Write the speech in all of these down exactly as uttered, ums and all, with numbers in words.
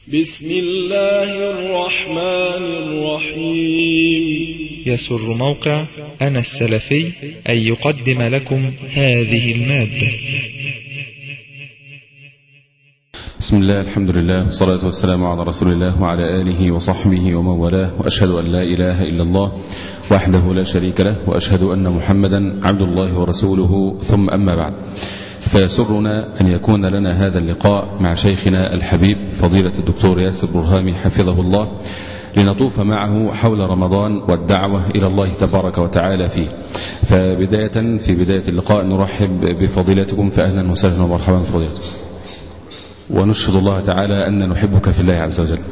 بسم الله الرحمن الرحيم. يسر موقع أنا السلفي أن يقدم لكم هذه المادة. بسم الله، الحمد لله، والصلاة والسلام على رسول الله وعلى آله وصحبه ومن والاه، وأشهد أن لا إله إلا الله وحده لا شريك له، وأشهد أن محمدا عبد الله ورسوله، ثم أما بعد. فيسرنا أن يكون لنا هذا اللقاء مع شيخنا الحبيب فضيلة الدكتور ياسر برهامي حفظه الله، لنطوف معه حول رمضان والدعوة إلى الله تبارك وتعالى فيه. فبداية في بداية اللقاء نرحب بفضيلتكم، فأهلا وسهلا ومرحبا بفضيلتكم، ونشهد الله تعالى أن نحبك في الله عز وجل.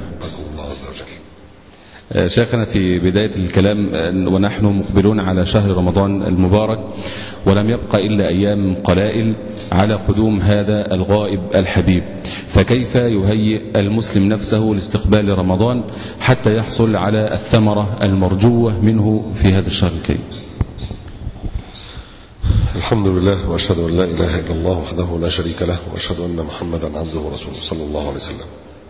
شيخنا، في بداية الكلام ونحن مقبلون على شهر رمضان المبارك، ولم يبقى إلا أيام قلائل على قدوم هذا الغائب الحبيب، فكيف يهيئ المسلم نفسه لاستقبال رمضان حتى يحصل على الثمرة المرجوة منه في هذا الشهر الكريم؟ الحمد لله، وأشهد أن لا إله إلا الله وحده لا شريك له، وأشهد أن محمدا عبده ورسوله صلى الله عليه وسلم.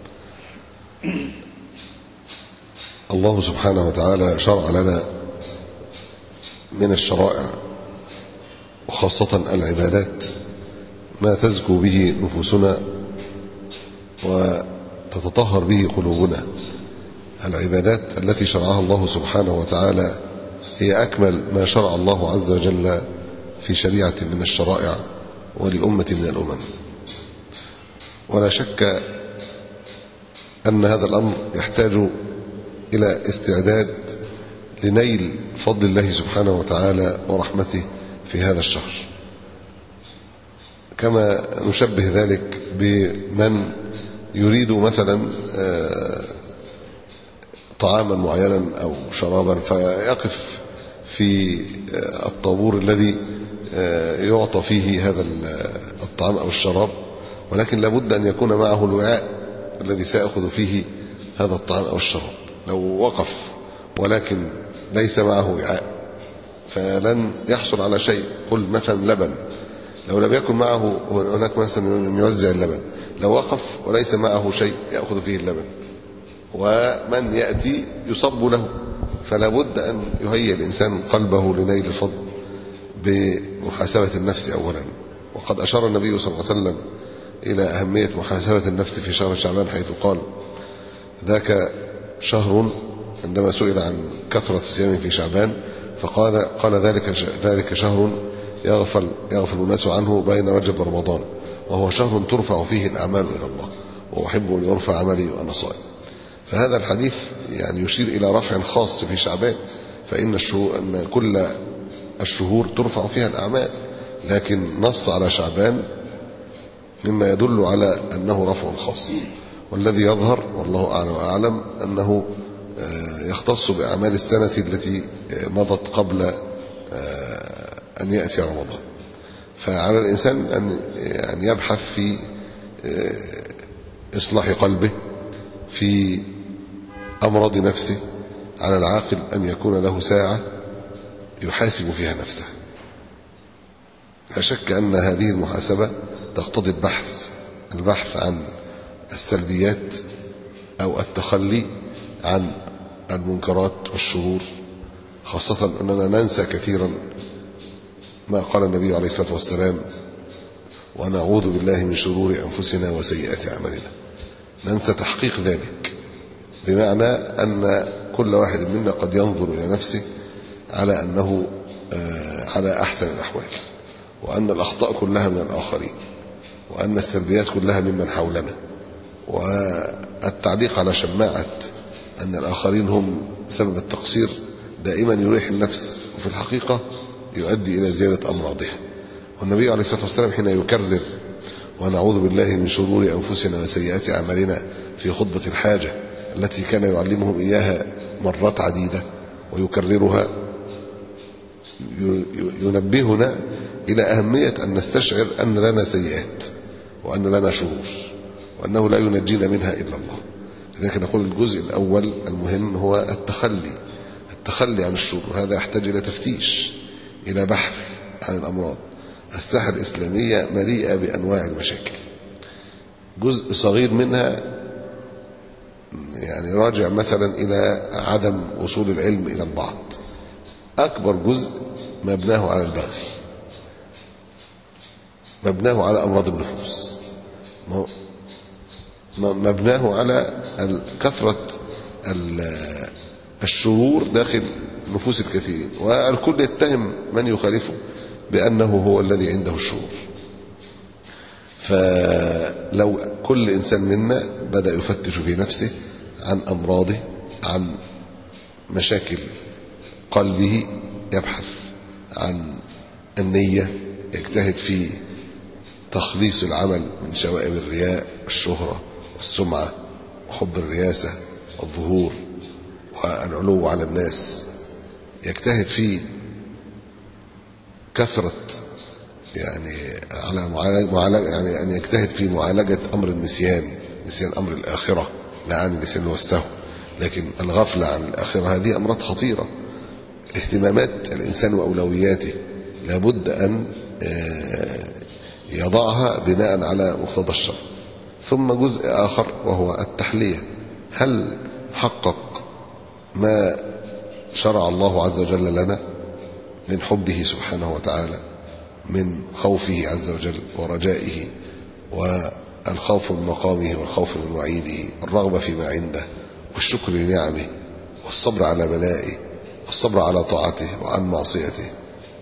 الله سبحانه وتعالى شرع لنا من الشرائع وخاصة العبادات ما تزكو به نفوسنا وتتطهر به قلوبنا. العبادات التي شرعها الله سبحانه وتعالى هي أكمل ما شرع الله عز وجل في شريعة من الشرائع ولأمة من الأمم، ولا شك أن هذا الأمر يحتاج إلى استعداد لنيل فضل الله سبحانه وتعالى ورحمته في هذا الشهر، كما نشبه ذلك بمن يريد مثلا طعاما معينا أو شرابا، فيقف في الطابور الذي يعطى فيه هذا الطعام أو الشراب، ولكن لابد أن يكون معه الوعاء الذي سيأخذ فيه هذا الطعام أو الشراب. لو وقف ولكن ليس معه وعاء فلن يحصل على شيء. قل مثلا لبن، لو لم يكن معه هناك مثلا يوزع اللبن، لو وقف وليس معه شيء يأخذ فيه اللبن، ومن يأتي يصب له، فلا بد أن يهيئ الإنسان قلبه لنيل الفضل بمحاسبة النفس أولا. وقد أشار النبي صلى الله عليه وسلم إلى أهمية محاسبة النفس في شهر شعبان، حيث قال: ذاك شهر، عندما سئل عن كثرة الصيام في شعبان فقال قال ذلك ذلك شهر يغفل يغفل الناس عنه بين رجب ورمضان، وهو شهر ترفع فيه الأعمال إلى الله، وأحب أن يرفع عملي وأنا صائم. فهذا الحديث يعني يشير إلى رفع خاص في شعبان، فإن الشهور أن كل الشهور ترفع فيها الأعمال، لكن نص على شعبان مما يدل على أنه رفع خاص. والذي يظهر والله أعلم وأعلم أنه يختص بأعمال السنة التي مضت قبل أن يأتي رمضان. فعلى الإنسان أن يبحث في إصلاح قلبه، في أمراض نفسه. على العاقل أن يكون له ساعة يحاسب فيها نفسه. لا شك أن هذه المحاسبة تقتضي البحث البحث عن السلبيات أو التخلي عن المنكرات والشرور، خاصة أننا ننسى كثيرا ما قال النبي عليه الصلاة والسلام: ونعوذ بالله من شرور أنفسنا وسيئات أعمالنا. ننسى تحقيق ذلك، بمعنى أن كل واحد منا قد ينظر إلى نفسه على أنه على أحسن الأحوال، وأن الأخطاء كلها من الآخرين، وأن السلبيات كلها ممن حولنا، والتعليق على شماعة أن الآخرين هم سبب التقصير دائما يريح النفس، وفي الحقيقة يؤدي إلى زيادة أمراضها. والنبي عليه الصلاة والسلام حين يكرر ونعوذ بالله من شرور أنفسنا وسيئات أعمالنا في خطبة الحاجة التي كان يعلمهم إياها مرات عديدة ويكررها، ينبهنا إلى أهمية أن نستشعر أن لنا سيئات وأن لنا شرور، وأنه لا ينجينا منها إلا الله. لذلك نقول الجزء الأول المهم هو التخلي التخلي عن الشرور. هذا يحتاج إلى تفتيش، إلى بحث عن الأمراض. الساحة الإسلامية مليئة بأنواع المشاكل، جزء صغير منها يعني راجع مثلا إلى عدم وصول العلم إلى البعض. أكبر جزء مبناه على البغي، مبناه على أمراض النفوس، مبناه على كثرة الشرور داخل نفوس الكثيرين، والكل يتهم من يخالفه بأنه هو الذي عنده الشرور. فلو كل إنسان منا بدأ يفتش في نفسه عن أمراضه، عن مشاكل قلبه، يبحث عن النية، يجتهد في تخليص العمل من شوائب الرياء والشهرة والسمعة وحب الرياسة والظهور والعلو على الناس، يجتهد في كثرة يعني على معالجة يعني أن يجتهد في معالجة أمر النسيان، نسيان أمر الآخرة، لا عن النسيان والسهو، لكن الغفلة عن الآخرة هذه أمراض خطيرة. اهتمامات الإنسان وأولوياته لابد أن يضعها بناء على مقتضى الشرع. ثم جزء آخر وهو التحلية، هل حقق ما شرع الله عز وجل لنا من حبه سبحانه وتعالى، من خوفه عز وجل ورجائه والخوف من مقامه والخوف من وعيده، الرغبة فيما عنده والشكر لنعمه والصبر على بلائه والصبر على طاعته وعن معصيته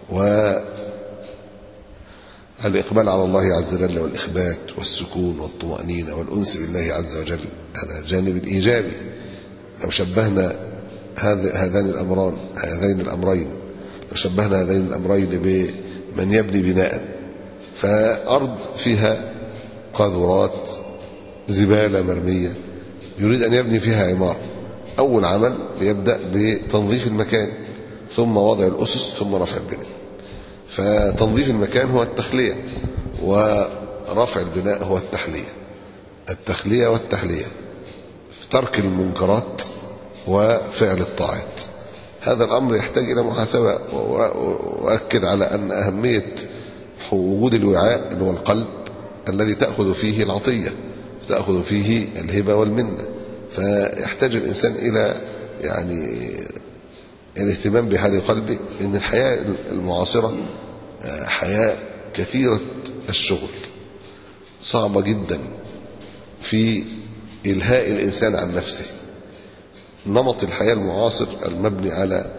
والإقبال على الله عز وجل والإخبات والسكون والطمأنينة والأنس بالله عز وجل. هذا الجانب الإيجابي. لو شبهنا هذان الأمران هذين الأمرين لو شبهنا هذين الأمرين بمن يبني بناء، فأرض فيها قاذورات زبالة مرمية يريد أن يبني فيها عمارة، أول عمل يبدأ بتنظيف المكان ثم وضع الأسس ثم رفع البناء. فتنظيف المكان هو التخلية، ورفع البناء هو التحلية. التخلية والتحلية، ترك المنكرات وفعل الطاعات. هذا الأمر يحتاج إلى محاسبة، وأؤكد على أن أهمية وجود الوعاء اللي هو القلب الذي تأخذ فيه العطية، تأخذ فيه الهبة والمنة. فيحتاج الإنسان إلى يعني الاهتمام بحال قلبه، إن الحياة المعاصرة حياة كثيرة الشغل، صعبة جدا في إلهاء الإنسان عن نفسه. نمط الحياة المعاصر المبني على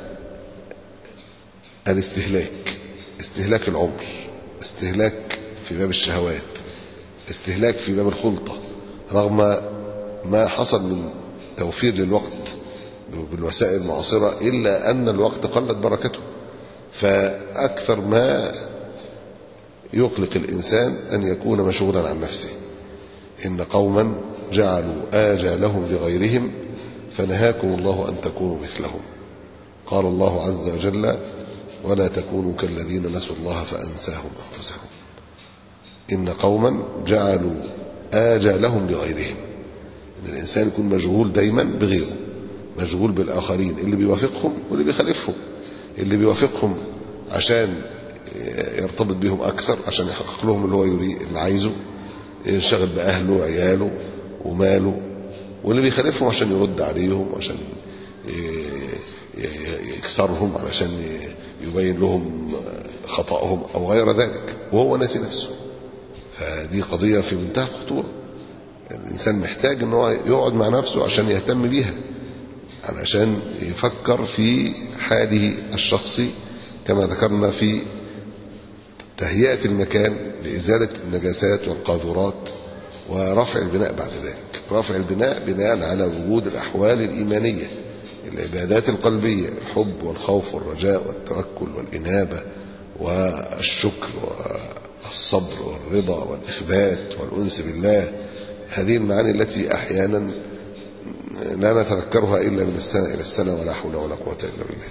الاستهلاك، استهلاك العمر، استهلاك في باب الشهوات، استهلاك في باب الخلطة، رغم ما حصل من توفير للوقت بالوسائل المعاصرة، إلا أن الوقت قلت بركته. فأكثر ما يقلق الإنسان أن يكون مشغولا عن نفسه. إن قوما جعلوا آجالهم لغيرهم فنهاكم الله أن تكونوا مثلهم. قال الله عز وجل: ولا تكونوا كالذين نسوا الله فأنساهم أنفسهم. إن قوما جعلوا آجالهم لغيرهم، إن الإنسان يكون مشغول دايما بغيره، مشغول بالآخرين، اللي بيوافقهم واللي بيخالفهم، اللي بيوافقهم عشان يرتبط بهم أكثر، عشان يحقق لهم اللي هو يريد اللي عايزه، ينشغل بأهله وعياله وماله، واللي بيخالفهم عشان يرد عليهم، عشان يكسرهم، علشان يبين لهم خطأهم أو غير ذلك، وهو ناسي نفسه. فدي قضية في منتهى الخطورة. الإنسان محتاج أنه يقعد مع نفسه عشان يهتم بيها، علشان يفكر في حاله الشخصي كما ذكرنا في تهيئة المكان لإزالة النجاسات والقاذورات ورفع البناء بعد ذلك. رفع البناء بناء على وجود الأحوال الإيمانية، العبادات القلبية، الحب والخوف والرجاء والتوكل والإنابة والشكر والصبر والرضا والإخبات والأنس بالله. هذه المعاني التي أحيانا لا نتذكرها إلا من السنة إلى السنة، ولا حول ولا قوة إلا بالله.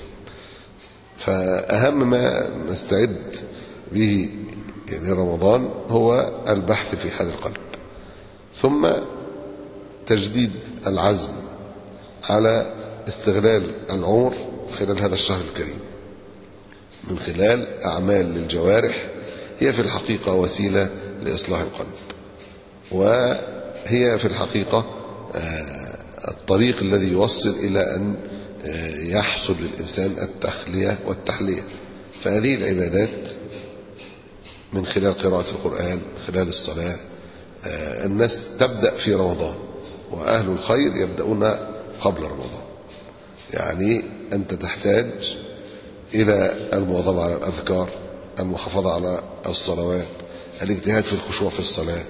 فأهم ما نستعد به يعني رمضان هو البحث في حال القلب، ثم تجديد العزم على استغلال العمر خلال هذا الشهر الكريم من خلال أعمال للجوارح هي في الحقيقة وسيلة لإصلاح القلب، وهي في الحقيقة الطريق الذي يوصل إلى أن يحصل للإنسان التخلية والتحلية. فهذه العبادات من خلال قراءة القرآن، من خلال الصلاة، الناس تبدأ في رمضان، وأهل الخير يبدأون قبل رمضان. يعني أنت تحتاج إلى المواظبة على الأذكار، المحافظة على الصلوات، الاجتهاد في الخشوع في الصلاة،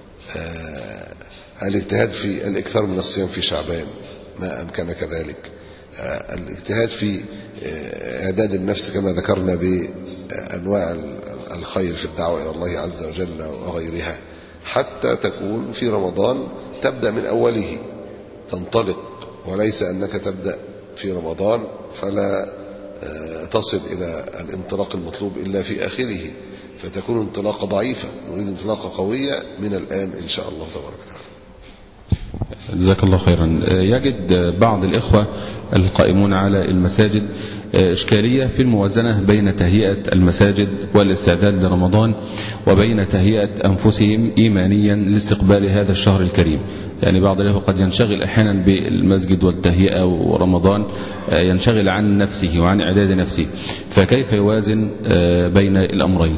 الاجتهاد في الإكثار من الصيام في شعبان ما أمكن كذلك، الاجتهاد في إعداد النفس كما ذكرنا بأنواع الخير في الدعوة إلى الله عز وجل وغيرها، حتى تكون في رمضان تبدأ من أوله تنطلق، وليس أنك تبدأ في رمضان فلا تصل إلى الانطلاق المطلوب إلا في آخره، فتكون انطلاقة ضعيفة. نريد انطلاقة قوية من الآن إن شاء الله تبارك وتعالى. جزاك الله خيرا. يجد بعض الإخوة القائمون على المساجد إشكالية في الموازنة بين تهيئة المساجد والاستعداد لرمضان وبين تهيئة أنفسهم إيمانيا لاستقبال هذا الشهر الكريم. يعني بعض الإخوة قد ينشغل أحيانا بالمسجد والتهيئة ورمضان، ينشغل عن نفسه وعن إعداد نفسه، فكيف يوازن بين الأمرين؟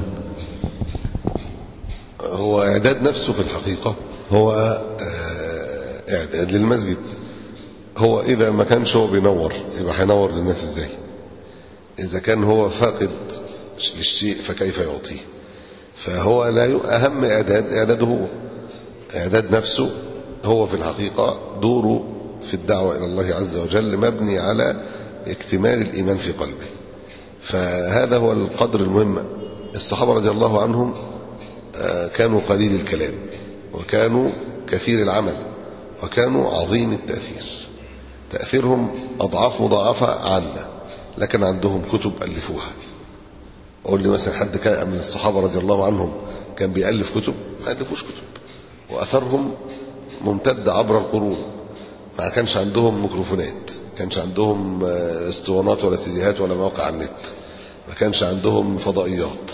هو إعداد نفسه في الحقيقة هو إعداد للمسجد. هو إذا ما كانش هو بينور يبقى هينور للناس إزاي؟ إذا كان هو فاقد للشيء فكيف يعطيه؟ فهو لا أهم إعداد إعداده هو إعداد نفسه. هو في الحقيقة دوره في الدعوة إلى الله عز وجل مبني على اكتمال الإيمان في قلبه، فهذا هو القدر المهم. الصحابة رضي الله عنهم كانوا قليل الكلام، وكانوا كثير العمل، وكانوا عظيم التأثير. تأثيرهم أضعاف مضاعفة عنا، لكن عندهم كتب ألفوها. أقول لي مثلا حد كان من الصحابة رضي الله عنهم كان بيألف كتب؟ ما ألفوش كتب، وأثرهم ممتد عبر القرون. ما كانش عندهم ميكروفونات، ما كانش عندهم اسطوانات ولا سيديهات ولا مواقع على النت، ما كانش عندهم فضائيات،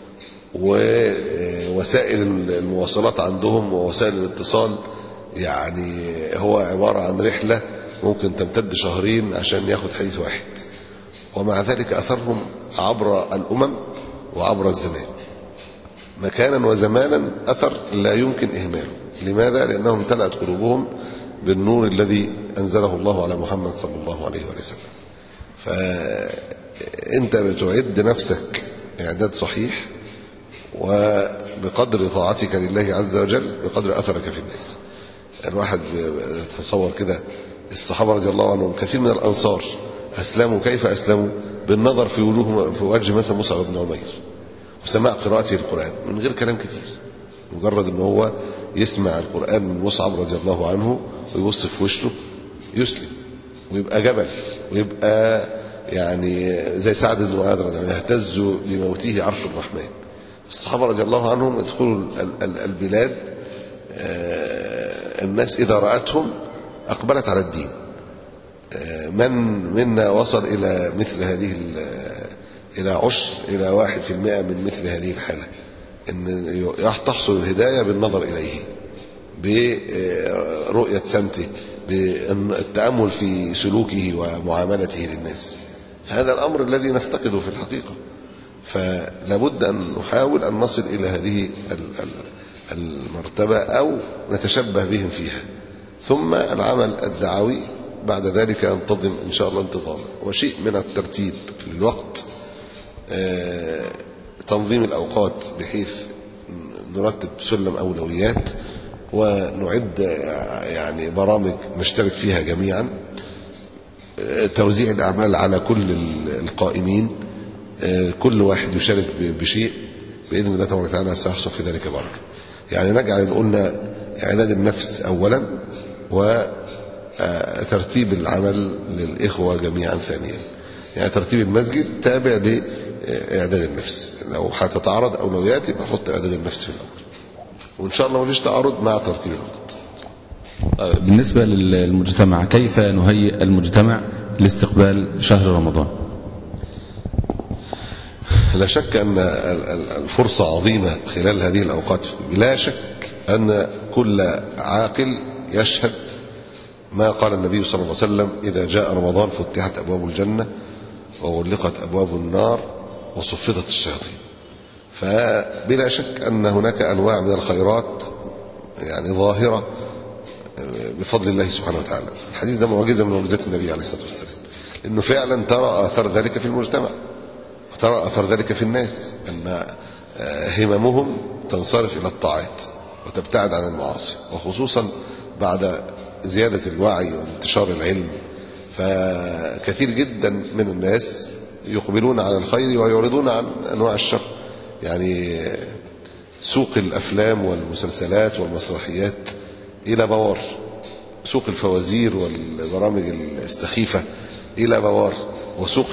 ووسائل المواصلات عندهم ووسائل الاتصال يعني هو عبارة عن رحلة ممكن تمتد شهرين عشان ياخد حديث واحد. ومع ذلك أثرهم عبر الأمم وعبر الزمان، مكانا وزمانا أثر لا يمكن إهماله. لماذا؟ لأنهم امتلأت قلوبهم بالنور الذي أنزله الله على محمد صلى الله عليه وسلم. فأنت بتعد نفسك إعداد صحيح، وبقدر طاعتك لله عز وجل بقدر أثرك في الناس. الواحد يتصور كده الصحابة رضي الله عنهم كثير من الأنصار أسلموا. كيف أسلموا؟ بالنظر في وجوه في وجه مثلا مصعب بن عمير وسماع قراءته القرآن من غير كلام كتير، مجرد أنه هو يسمع القرآن من مصعب رضي الله عنه ويبص في وشه يسلم، ويبقى جبل، ويبقى يعني زي سعد بن معاذ رضي الله عنه يهتز لموته عرش الرحمن. الصحابة رضي الله عنهم يدخلوا البلاد، الناس إذا رأتهم أقبلت على الدين. من منا وصل إلى مثل هذه إلى عشر إلى واحد في المئة من مثل هذه الحالة، أن تحصل الهداية بالنظر إليه، برؤية سمته، بالتأمل في سلوكه ومعاملته للناس. هذا الأمر الذي نفتقده في الحقيقة. فلابد أن نحاول أن نصل إلى هذه المرتبة أو نتشبه بهم فيها. ثم العمل الدعوي بعد ذلك ينتظم إن شاء الله انتظاما، وشيء من الترتيب في الوقت، تنظيم الأوقات بحيث نرتب سلم أولويات ونعد يعني برامج نشترك فيها جميعا، توزيع الأعمال على كل القائمين، كل واحد يشارك بشيء، بإذن الله تبارك وتعالى سيحصل في ذلك بركة. يعني نجعل قلنا إعداد النفس أولا، وترتيب العمل للإخوة جميعا ثانيا. يعني ترتيب المسجد تابع لإعداد النفس، لو هتتعارض أولويات يبقى حط إعداد النفس في الأول، وإن شاء الله ما فيش تعارض مع ترتيب الوقت. بالنسبة للمجتمع، كيف نهيئ المجتمع لاستقبال شهر رمضان؟ لا شك أن الفرصة عظيمة خلال هذه الأوقات. لا شك أن كل عاقل يشهد ما قال النبي صلى الله عليه وسلم: إذا جاء رمضان فتحت أبواب الجنة وغلقت أبواب النار وصفدت الشياطين. فبلا شك أن هناك أنواع من الخيرات يعني ظاهرة بفضل الله سبحانه وتعالى. الحديث ده معجزة من معجزات النبي عليه الصلاة والسلام، لأنه فعلا ترى أثر ذلك في المجتمع وترى أثر ذلك في الناس، أن هممهم تنصرف إلى الطاعات وتبتعد عن المعاصي، وخصوصا بعد زيادة الوعي وانتشار العلم. فكثير جدا من الناس يقبلون على الخير ويعرضون عن أنواع الشر. يعني سوق الأفلام والمسلسلات والمسرحيات إلى بوار، سوق الفوازير والبرامج السخيفة إلى بوار، وسوق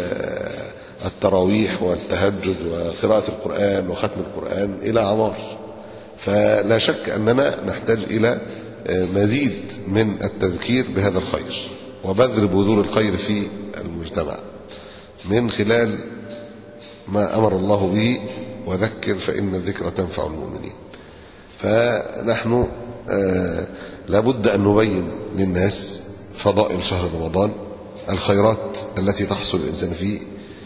التراويح والتهجد وقراءة القرآن وختم القرآن إلى عمار. فلا شك أننا نحتاج إلى مزيد من التذكير بهذا الخير وبذل بذور الخير في المجتمع من خلال ما أمر الله به: وذكر فإن الذكر تنفع المؤمنين. فنحن آه لابد أن نبين للناس فضائل شهر رمضان، الخيرات التي تحصل الإنسان فيه،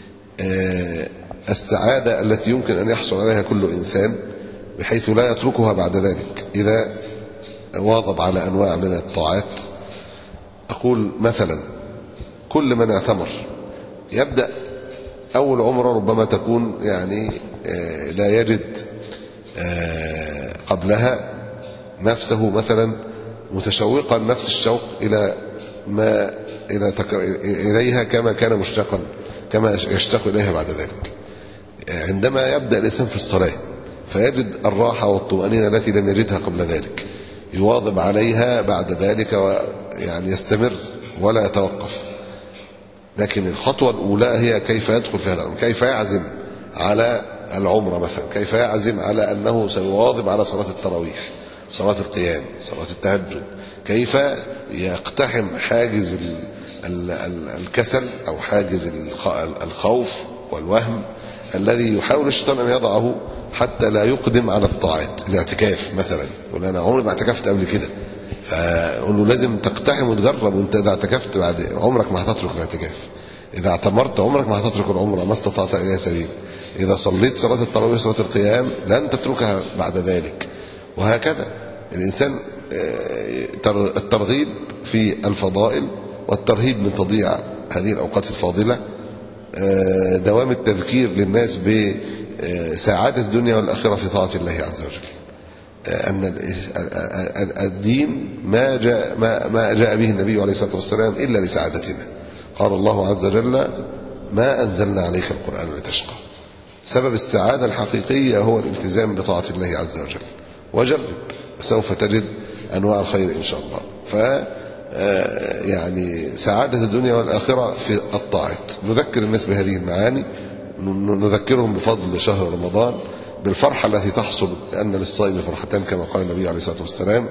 آه السعادة التي يمكن أن يحصل عليها كل إنسان بحيث لا يتركها بعد ذلك إذا واظب على أنواع من الطاعات. أقول مثلا كل من اعتمر يبدأ أول عمره ربما تكون يعني آه لا يجد آه قبلها نفسه مثلا متشوقا نفس الشوق إلى ما إلى تكر... إليها كما كان مشتاقا كما يشتاق إليها بعد ذلك. عندما يبدأ الإنسان في الصلاة فيجد الراحة والطمأنينة التي لم يجدها قبل ذلك، يواظب عليها بعد ذلك ويعني يستمر ولا يتوقف. لكن الخطوة الأولى هي كيف يدخل في هذا الأمر، كيف يعزم على العمرة مثلا، كيف يعزم على أنه سيواظب على صلاة التراويح، صلاة القيام، صلاة التهجد، كيف يقتحم حاجز الكسل أو حاجز الخوف والوهم الذي يحاول الشيطان أن يضعه حتى لا يقدم على الطاعات. الاعتكاف مثلا، يقول أنا عمري ما اعتكفت قبل كده، فأقول له لازم تقتحم وتجرب، وانت إذا اعتكفت بعد عمرك ما هتترك الاعتكاف، إذا اعتمرت عمرك ما هتترك العمرة ما استطعت إليها سبيل، إذا صليت صلاة التراويح صلاة القيام لن تتركها بعد ذلك، وهكذا. الإنسان الترغيب في الفضائل والترهيب من تضييع هذه الأوقات الفاضلة، دوام التذكير للناس بسعادة الدنيا والآخرة في طاعة الله عز وجل، أن الدين ما جاء, ما, ما جاء به النبي عليه الصلاة والسلام إلا لسعادتنا. قال الله عز وجل: ما أنزلنا عليك القرآن لتشقى. سبب السعادة الحقيقية هو الالتزام بطاعة الله عز وجل، وجرب سوف تجد أنواع الخير إن شاء الله. ف يعني سعادة الدنيا والآخرة في الطاعات. نذكر الناس بهذه المعاني، نذكرهم بفضل شهر رمضان، بالفرحة التي تحصل، لأن للصائم فرحتان كما قال النبي عليه الصلاة والسلام: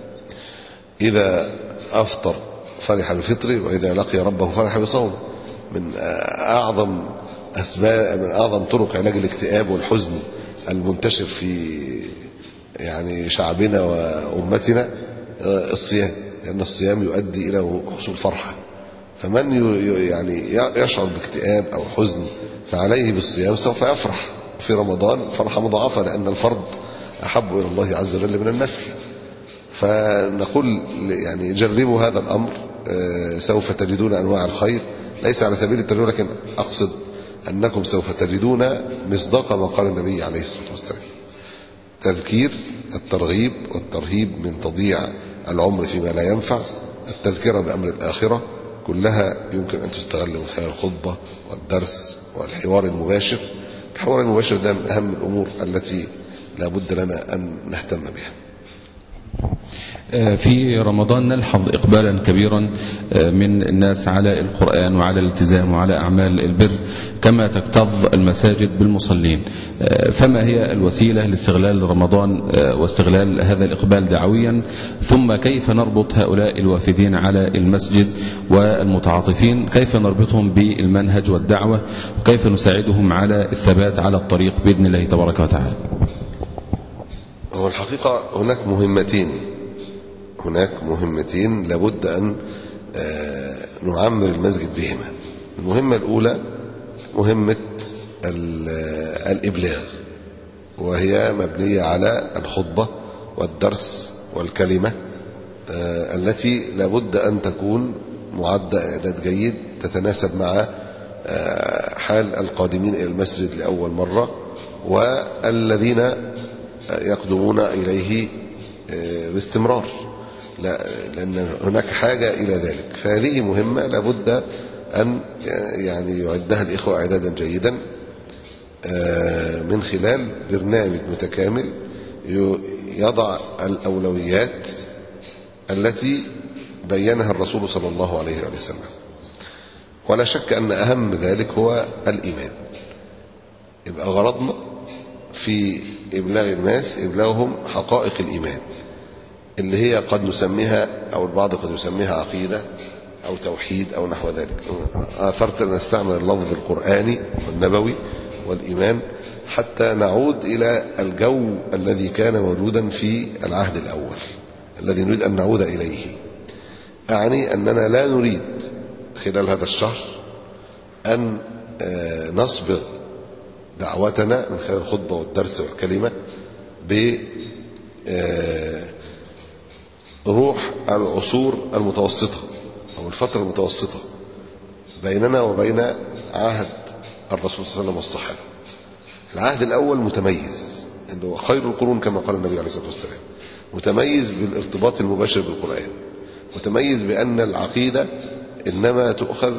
إذا أفطر فرح بفطره، وإذا لقي ربه فرح بصومه. من أعظم أسباب من أعظم طرق علاج الاكتئاب والحزن المنتشر في يعني شعبنا وأمتنا الصيام، لأن الصيام يؤدي إلى حصول فرحة. فمن يعني يشعر باكتئاب أو حزن فعليه بالصيام، سوف يفرح في رمضان فرحة مضاعفة، لأن الفرض أحب إلى الله عز وجل من النفل. فنقول يعني جربوا هذا الأمر، سوف تجدون أنواع الخير، ليس على سبيل الترجمة، لكن أقصد أنكم سوف تجدون مصداق ما قال النبي عليه الصلاة والسلام. تذكير، الترغيب والترهيب من تضييع العمر فيما لا ينفع، التذكرة بأمر الآخرة، كلها يمكن أن تستغل من خلال الخطبة والدرس والحوار المباشر. الحوار المباشر ده من أهم الأمور التي لا بد لنا أن نهتم بها. في رمضان نلحظ إقبالا كبيرا من الناس على القرآن وعلى الالتزام وعلى أعمال البر كما تكتظ المساجد بالمصلين. فما هي الوسيلة لاستغلال رمضان واستغلال هذا الإقبال دعويا؟ ثم كيف نربط هؤلاء الوافدين على المسجد والمتعاطفين، كيف نربطهم بالمنهج والدعوة، وكيف نساعدهم على الثبات على الطريق بإذن الله تبارك وتعالى؟ هو الحقيقة هناك مهمتين هناك مهمتين لابد أن نعمر المسجد بهما. المهمة الأولى مهمة الإبلاغ، وهي مبنية على الخطبة والدرس والكلمة التي لابد أن تكون معدة إعداد جيد تتناسب مع حال القادمين إلى المسجد لأول مرة والذين يقدمون إليه باستمرار، لأن هناك حاجة إلى ذلك. فهذه مهمة لابد أن يعني يعدها الإخوة إعدادا جيدا من خلال برنامج متكامل يضع الأولويات التي بينها الرسول صلى الله عليه وسلم. ولا شك أن أهم ذلك هو الإيمان. يبقى غرضنا في إبلاغ الناس إبلاغهم حقائق الإيمان اللي هي قد نسميها أو البعض قد يسميها عقيدة أو توحيد أو نحو ذلك. آثرت أن نستعمل اللفظ القرآني والنبوي والإيمان حتى نعود إلى الجو الذي كان موجودا في العهد الأول الذي نريد أن نعود إليه. أعني أننا لا نريد خلال هذا الشهر أن نصبغ دعوتنا من خلال الخطبة والدرس والكلمة بروح العصور المتوسطة أو الفترة المتوسطة بيننا وبين عهد الرسول صلى الله عليه وسلم والصحابة. العهد الأول متميز، إنه خير القرون كما قال النبي عليه الصلاة والسلام، متميز بالارتباط المباشر بالقرآن، متميز بأن العقيدة إنما تؤخذ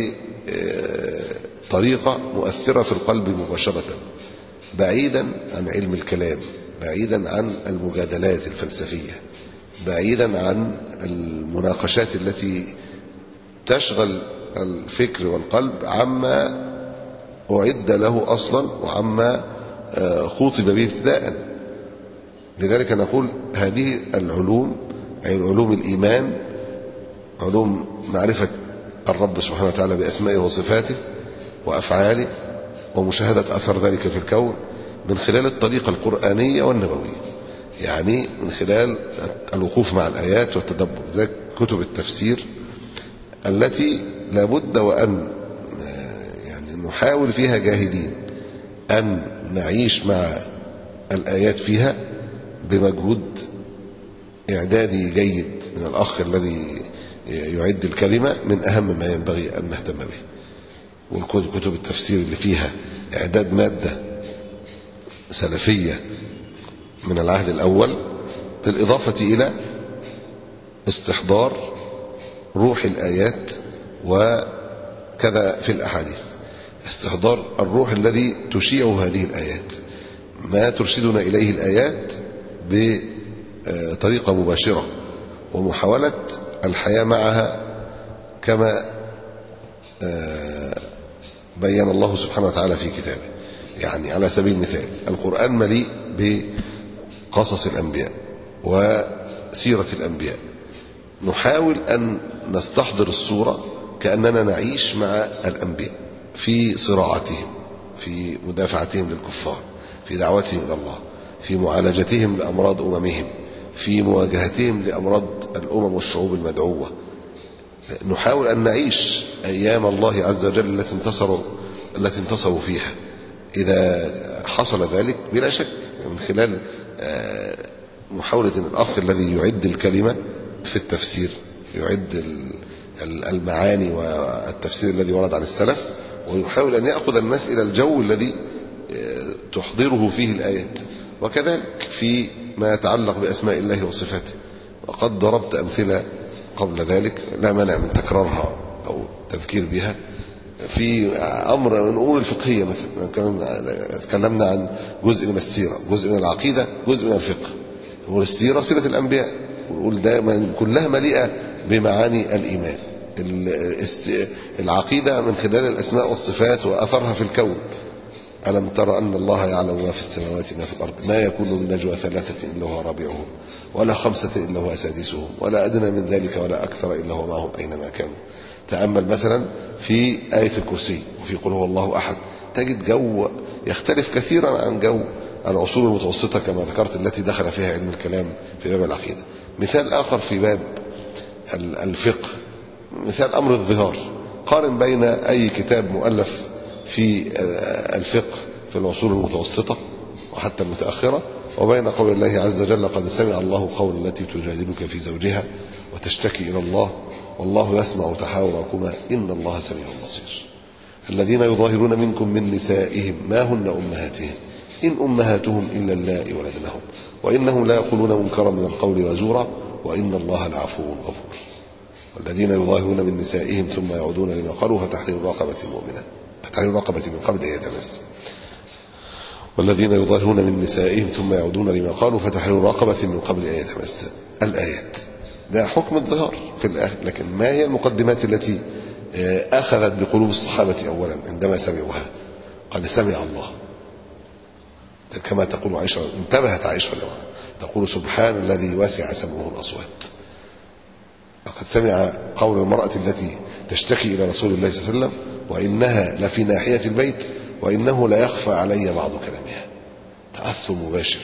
بطريقة مؤثرة في القلب مباشرة، بعيدا عن علم الكلام، بعيدا عن المجادلات الفلسفية، بعيدا عن المناقشات التي تشغل الفكر والقلب عما أعد له أصلا وعما خوطب به ابتداء. لذلك نقول هذه العلوم أي علوم الإيمان، علوم معرفة الرب سبحانه وتعالى بأسمائه وصفاته وأفعاله ومشاهدة أثر ذلك في الكون من خلال الطريقة القرآنية والنبوية، يعني من خلال الوقوف مع الآيات والتدبر، زي كتب التفسير التي لابد وأن يعني نحاول فيها جاهدين أن نعيش مع الآيات فيها بمجهود إعدادي جيد من الأخ الذي يعد الكلمة، من أهم ما ينبغي أن نهتم به. والكتب التفسير اللي فيها إعداد مادة سلفية من العهد الأول، بالإضافة إلى استحضار روح الآيات وكذا في الأحاديث، استحضار الروح الذي تشيع هذه الآيات، ما ترشدنا إليه الآيات بطريقة مباشرة، ومحاولة الحياة معها كما بين الله سبحانه وتعالى في كتابه. يعني على سبيل المثال القرآن مليء بقصص الأنبياء وسيرة الأنبياء، نحاول أن نستحضر الصورة كأننا نعيش مع الأنبياء في صراعاتهم، في مدافعتهم للكفار، في دعوتهم إلى الله، في معالجتهم لأمراض أممهم، في مواجهتهم لأمراض الأمم والشعوب المدعوة. نحاول أن نعيش أيام الله عز وجل التي انتصروا التي انتصروا فيها. إذا حصل ذلك بلا شك من خلال محاولة الأخ الذي يعد الكلمة في التفسير، يعد المعاني والتفسير الذي ورد عن السلف، ويحاول أن يأخذ الناس إلى الجو الذي تحضره فيه الآيات. وكذلك في ما يتعلق بأسماء الله وصفاته، وقد ضربت أمثلة قبل ذلك لا مانع من تكرارها أو تذكير بها. في أمر نقول الفقهية مثلا، تكلمنا عن جزء من السيرة، جزء من العقيدة، جزء من الفقه. نقول السيرة سيرة الأنبياء، ونقول دائما كلها مليئة بمعاني الإيمان. العقيدة من خلال الأسماء والصفات وأثرها في الكون. ألم تر أن الله يعلم ما في السماوات ما في الأرض، ما يكون من نجوى ثلاثة إلا هو رابعهم ولا خمسة إلا هو سادسهم ولا أدنى من ذلك ولا أكثر إلا هو معهم أينما كانوا. تأمل مثلا في آية الكرسي وفي قل هو الله أحد، تجد جو يختلف كثيرا عن جو العصور المتوسطة كما ذكرت التي دخل فيها علم الكلام في باب العقيدة. مثال آخر في باب الفقه، مثال أمر الظهار. قارن بين أي كتاب مؤلف في الفقه في العصور المتوسطة وحتى المتأخرة وبين قول الله عز وجل قد سمع الله قول التي تجادلك في زوجها وتشتكي إلى الله والله يسمع تحاوركما إن الله سميع بصير. الذين يظاهرون منكم من نسائهم ما هن أمهاتهم إن أمهاتهم إلا اللائي ولدنهم وإنهم لا يقولون منكرا من القول وزورا وإن الله لعفو غفور. والذين يظاهرون من نسائهم ثم يعودون لما قالوا فتحرير رقبة مؤمنة فتحرير رقبة من قبل أن يتمس والذين يظاهرون من نسائهم ثم يعودون لما قالوا فتحرير رقبة من قبل أن يتمس. الآيات ده حكم الظهار في الآخر، لكن ما هي المقدمات التي أخذت بقلوب الصحابة أولا عندما سمعوها؟ قد سمع الله، كما تقول عائشة، انتبهت عائشة لما تقول سبحان الذي وسع سمعه الأصوات. لقد سمع قول المرأة التي تشتكي إلى رسول الله صلى الله عليه وسلم وإنها لفي ناحية البيت وإنه لا يخفى علي بعض كلامها. تأثر مباشر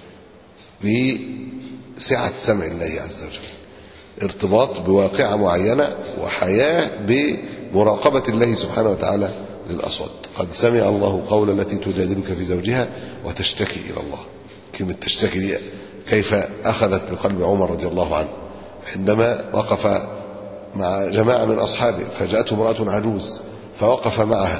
بسعة سمع الله عز وجل، ارتباط بواقعة معينة وحياة بمراقبة الله سبحانه وتعالى للأصوات. قد سمع الله قول التي تجادلك في زوجها وتشتكي إلى الله. كلمة تشتكي دي كيف أخذت بقلب عمر رضي الله عنه عندما وقف مع جماعة من أصحابه فجاءته امرأة عجوز فوقف معها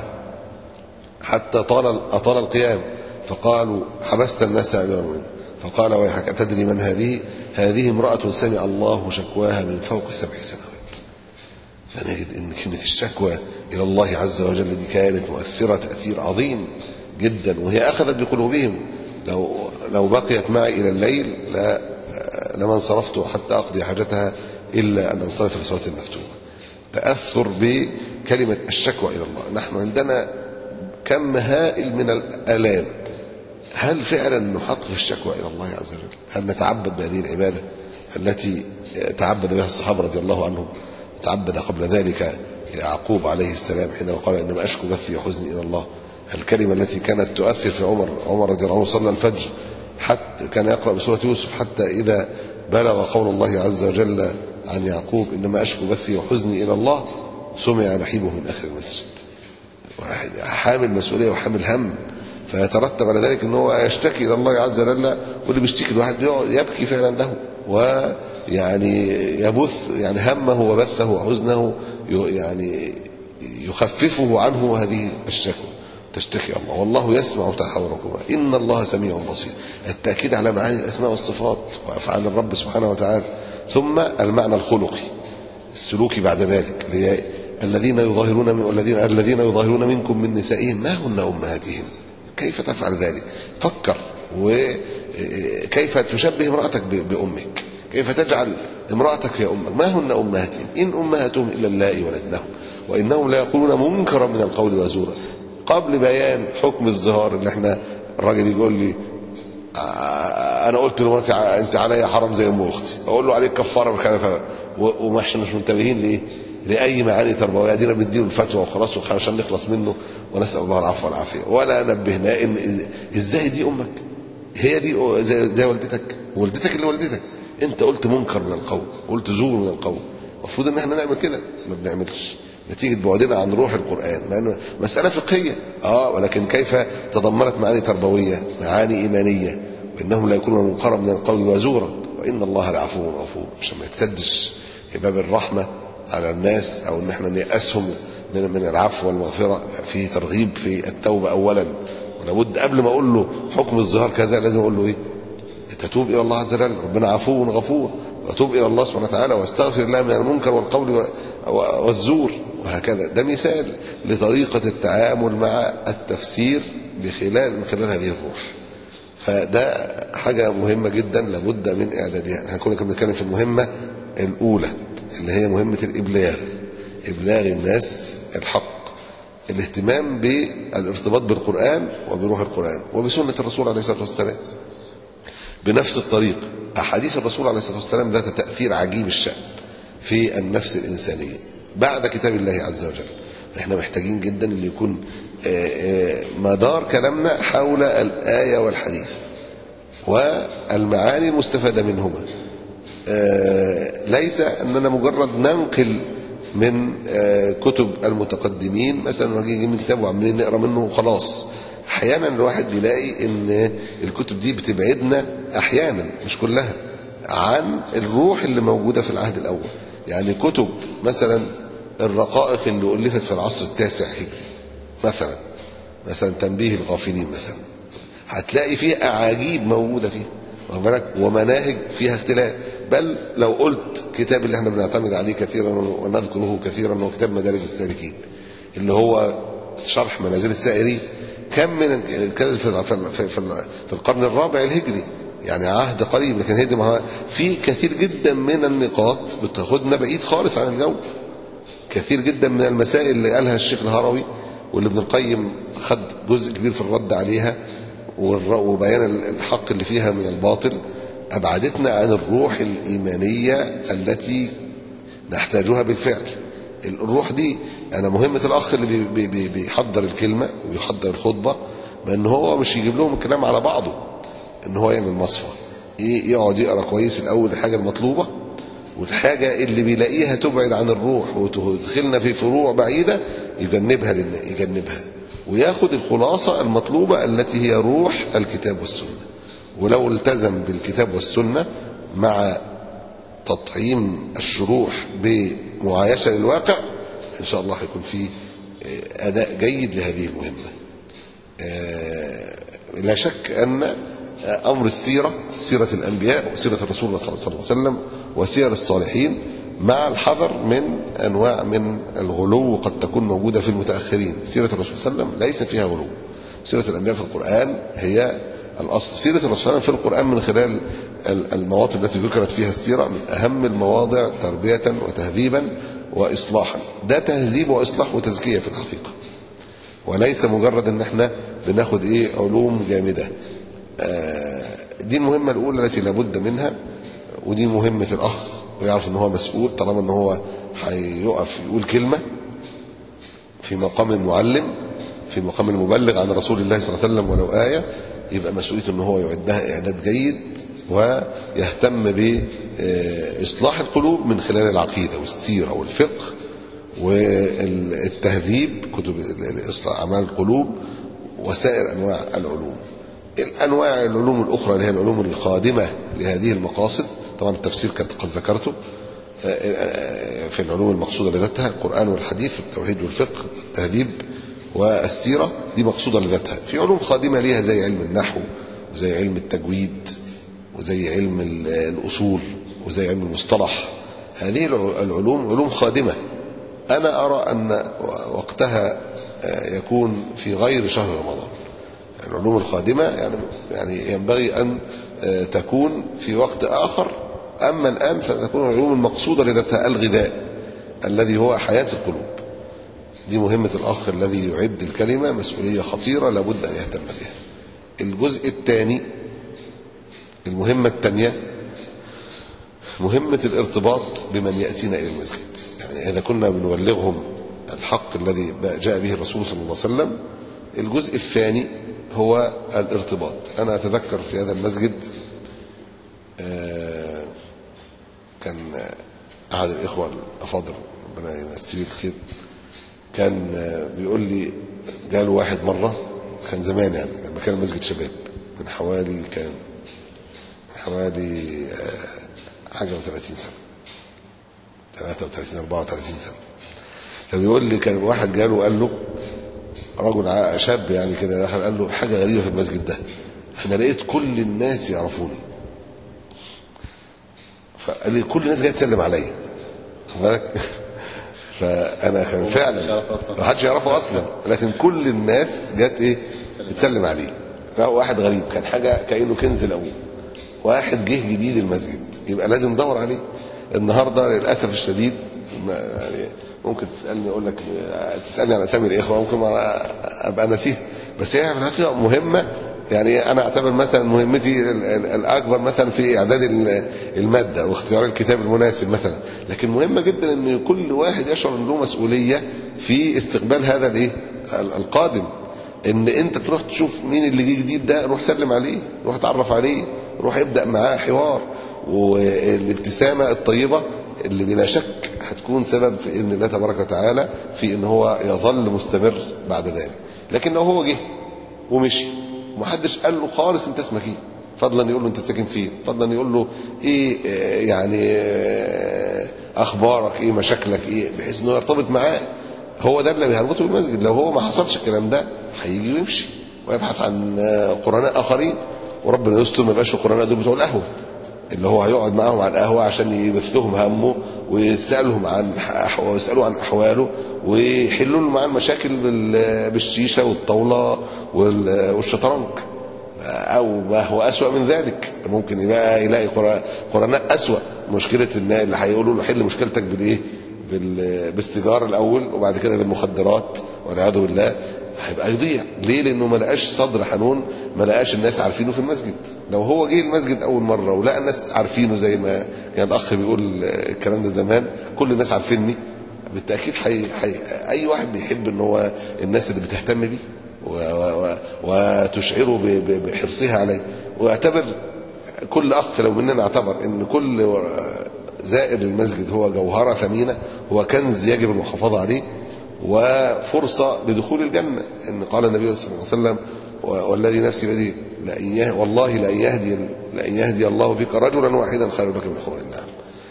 حتى طال أطال القيام فقالوا حبست الناس يا أمير المؤمنين، فقال ويحك أتدري من هذه؟ هذه امرأة سمع الله شكواها من فوق سبع سنوات. فنجد أن كلمة الشكوى إلى الله عز وجل دي كانت مؤثرة تأثير عظيم جدا، وهي أخذت بقلوبهم. لو لو بقيت معي إلى الليل لا لما انصرفت حتى أقضي حاجتها إلا أن انصرف لصلاة المكتوبة. تأثر بكلمة الشكوى إلى الله. نحن عندنا كم هائل من الآلام، هل فعلا نحقق الشكوى إلى الله عز وجل؟ هل نتعبد بهذه العبادة التي تعبد بها الصحابة رضي الله عنهم؟ تعبد قبل ذلك يعقوب عليه السلام حينما قال إنما أشكو بثي وحزني إلى الله. الكلمة التي كانت تؤثر في عمر عمر رضي الله عنه صلى الفجر حتى كان يقرأ بسورة يوسف حتى إذا بلغ قول الله عز وجل عن يعقوب إنما أشكو بثي وحزني إلى الله سمع نحيبه من آخر المسجد. واحد حامل مسؤولية وحامل هم، فيترتب على ذلك أنه يشتكي إلى الله عز وجل، واللي بيشتكي الواحد يبكي فعلا له ويعني يبث يعني همه وبثه وحزنه يعني يخففه عنه هذه الشكوى. تشتكي الله والله يسمع تحاوركما إن الله سميع بصير. التأكيد على معاني الأسماء والصفات وأفعال الرب سبحانه وتعالى. ثم المعنى الخلقي السلوكي بعد ذلك، الذين يظاهرون من الذين الذين يظاهرون منكم من نسائهم ما هن أمهاتهم. كيف تفعل ذلك؟ فكر، وكيف تشبه امرأتك بأمك، كيف تجعل امرأتك هي أمك. ما هن أمهاتهم إن أمهاتهم إلا اللائي ولدنهم وإنهم لا يقولون منكرا من القول وزورا. قبل بيان حكم الظهار اللي احنا الراجل يقول لي انا قلت لمراتي انت عليا حرام زي ام اختي، اقول له عليك كفاره مكانها، وما احنا مش منتبهين لايه؟ لاي معاني تربويه. ادينا بنديله الفتوى وخلاص عشان نخلص منه ونسال الله العفو والعافيه، ولا نبهنا ان ازاي دي امك، هي دي زي, زي والدتك، والدتك اللي والدتك. انت قلت منكر من القول، قلت زور من القول، المفروض ان احنا نعمل كده، ما بنعملش نتيجة بعدنا عن روح القرآن، مع أنه مسألة فقهية آه ولكن كيف تضمنت معاني تربوية، معاني إيمانية، وإنهم لا يكونون منكرا من القول وزورا وإن الله لعفو غفور. عشان ما يتسدش باب الرحمة على الناس أو إن احنا نيأسهم من من العفو والمغفرة. في ترغيب في التوبة أولا، ولابد قبل ما أقول له حكم الظهار كذا لازم أقول له إيه؟ تتوب إلى الله عز وجل، ربنا عفو غفور، وتوب إلى الله سبحانه وتعالى واستغفر الله من المنكر والقول والزور، وهكذا. ده مثال لطريقة التعامل مع التفسير بخلال من خلال هذه الروح. فده حاجة مهمة جدا لابد من إعدادها. احنا كنا بنتكلم في المهمة الأولى اللي هي مهمة الإبلاغ، إبلاغ الناس الحق، الاهتمام بالارتباط بالقرآن وبروح القرآن وبسنة الرسول عليه الصلاة والسلام. بنفس الطريق أحاديث الرسول عليه الصلاة والسلام ذات تأثير عجيب الشأن في النفس الإنسانية بعد كتاب الله عز وجل. احنا محتاجين جدا أن يكون مدار كلامنا حول الآية والحديث والمعاني المستفادة منهما، ليس أننا مجرد ننقل من كتب المتقدمين مثلا نجي من كتاب وعمالين نقرأ منه وخلاص. أحيانا الواحد يلاقي أن الكتب دي بتبعدنا أحيانا مش كلها عن الروح اللي موجودة في العهد الأول. يعني كتب مثلا الرقائق اللي ألفت في العصر التاسع هجري مثلا مثلا تنبيه الغافلين مثلا هتلاقي فيه أعاجيب موجودة فيها ومناهج فيها اختلاف. بل لو قلت كتاب اللي احنا بنعتمد عليه كثيرا ونذكره كثيرا هو كتاب مدارج السالكين اللي هو شرح منازل السائرين، كم من كان في القرن الرابع الهجري يعني عهد قريب، لكن هي في كثير جدا من النقاط بتاخدنا بعيد خالص عن الجو. كثير جدا من المسائل اللي قالها الشيخ الهروي واللي ابن القيم خد جزء كبير في الرد عليها وبيان الحق اللي فيها من الباطل أبعدتنا عن الروح الإيمانية التي نحتاجها بالفعل. الروح دي أنا مهمة الأخ اللي بيحضر الكلمة ويحضر الخطبة بأن هو مش يجيب لهم الكلام على بعضه، أن هو يعمل مصفى يقعد يقرأ كويس الأول الحاجة المطلوبة والحاجة اللي بيلاقيها تبعد عن الروح وتدخلنا في فروع بعيدة يجنبها لله يجنبها وياخد الخلاصة المطلوبة التي هي روح الكتاب والسنة. ولو التزم بالكتاب والسنة مع تطعيم الشروح بمعايشة للواقع إن شاء الله هيكون في أداء جيد لهذه المهمة. لا شك أن أمر السيرة سيرة الأنبياء وسيرة الرسول صلى الله عليه وسلم وسير الصالحين مع الحذر من أنواع من الغلو قد تكون موجودة في المتأخرين. سيرة الرسول صلى الله عليه وسلم ليس فيها غلو. سيرة الأنبياء في القرآن هي الأصل. سيرة الرسول صلى الله عليه وسلم في القرآن من خلال المواطن التي ذكرت فيها السيرة من أهم المواضع تربية وتهذيبا وإصلاحا. ده تهذيب وإصلاح وتزكية في الحقيقة وليس مجرد أن احنا بناخد إيه علوم جامدة. دي المهمة الأولى التي لابد منها ودي مهمة الأخ ويعرف أنه هو مسؤول طالما أنه هو هيقف يقول كلمة في مقام المعلم في مقام المبلغ عن رسول الله صلى الله عليه وسلم ولو آية يبقى مسؤوليته أنه هو يعدها إعداد جيد ويهتم بإصلاح القلوب من خلال العقيدة والسيرة والفقه والتهذيب كتب إصلاح أعمال القلوب وسائر أنواع العلوم. الأنواع العلوم الأخرى اللي هي العلوم الخادمة لهذه المقاصد طبعا التفسير كنت قد ذكرته في العلوم المقصودة لذاتها القرآن والحديث والتوحيد والفقه والتهذيب والسيرة دي مقصودة لذاتها. في علوم خادمة ليها زي علم النحو وزي علم التجويد وزي علم الأصول وزي علم المصطلح. هذه العلوم علوم خادمة أنا أرى أن وقتها يكون في غير شهر رمضان. العلوم الخادمة يعني يعني ينبغي أن تكون في وقت آخر. أما الآن فتكون العلوم المقصودة لذاتها الغذاء الذي هو حياة القلوب. دي مهمة الأخ الذي يعد الكلمة مسؤولية خطيرة لابد أن يهتم بها. الجزء الثاني المهمة الثانية مهمة الارتباط بمن يأتينا إلى المسجد. يعني إذا كنا بنبلغهم الحق الذي جاء به الرسول صلى الله عليه وسلم الجزء الثاني هو الارتباط. أنا أتذكر في هذا المسجد كان أحد الإخوة الأفاضل ربنا يمسيه الخير كان بيقول لي جاله واحد مرة كان زمان يعني لما كان مسجد شباب من حوالي كان حوالي حاجة وثلاثين سنة ثلاثة وثلاثين أربعة وثلاثين سنة. فبيقول لي كان واحد جاله قال له رجل شاب يعني كده دخل قال له حاجة غريبة في المسجد ده انا لقيت كل الناس يعرفوني. فقال لي كل الناس جايه تسلم عليا بالك. فانا كان فعلا ما حدش يعرفه اصلا لكن كل الناس جت ايه بتسلم عليه. فهو واحد غريب كان حاجه كانه كنز الاول واحد جه جديد المسجد يبقى لازم ندور عليه. النهارده للاسف الشديد يعني ممكن تسالني اقول لك تسالني عن اسامي الاخوه ممكن ابقى ناسيها بس هي الحقيقه مهمه. يعني انا اعتبر مثلا مهمتي الاكبر مثلا في اعداد الماده واختيار الكتاب المناسب مثلا لكن مهمه جدا ان كل واحد يشعر ان له مسؤوليه في استقبال هذا الايه القادم. ان انت تروح تشوف مين اللي جه جديد ده روح سلم عليه روح اتعرف عليه روح ابدأ معاه حوار، والابتسامة الطيبة اللي بلا شك هتكون سبب في إذن الله تبارك وتعالى في إن هو يظل مستمر بعد ذلك. لكن لو هو جه ومشي ومحدش قال له خالص انت اسمك ايه، فضلا يقول له انت ساكن فين، فضلا يقول له ايه يعني اخبارك ايه، مشاكلك ايه، بحيث انه يرتبط معاه، هو ده اللي بيربطه بالمسجد. لو هو ما حصلش الكلام ده هيجي ويمشي ويبحث عن قرناء اخرين، وربنا يستر ما يبقاش القرناء دول بتوع القهوه اللي هو هيقعد معاهم على القهوه عشان يبثهم همه ويسالهم عن ويسالوا عن احواله ويحلوا له معاه المشاكل بالشيشه والطاوله والشطرنج، او ما هو اسوأ من ذلك. ممكن يبقى يلاقي قرناء اسوأ، مشكله ان اللي هيقولوا له حل مشكلتك بالايه، بالسيجاره الاول وبعد كده بالمخدرات والعياذ بالله، هيبقى يضيع. ليه؟ لانه ما لقاش صدر حنون، ما لقاش الناس عارفينه في المسجد. لو هو جه المسجد اول مره ولقى الناس عارفينه زي ما كان الاخ بيقول الكلام ده زمان، كل الناس عارفيني، بالتاكيد حي... حي... اي واحد بيحب ان هو الناس اللي بتهتم بيه و... و... وتشعره ب... بحرصها عليه. واعتبر كل اخ لو مننا اعتبر ان كل زائر المسجد هو جوهره ثمينه، هو كنز يجب المحافظه عليه وفرصة لدخول الجنة. إن قال النبي صلى الله عليه وسلم والذي نفسي بيده لأن والله لأن يهدي لأن يهدي الله بك رجلا واحدا خير لك من حور النعم.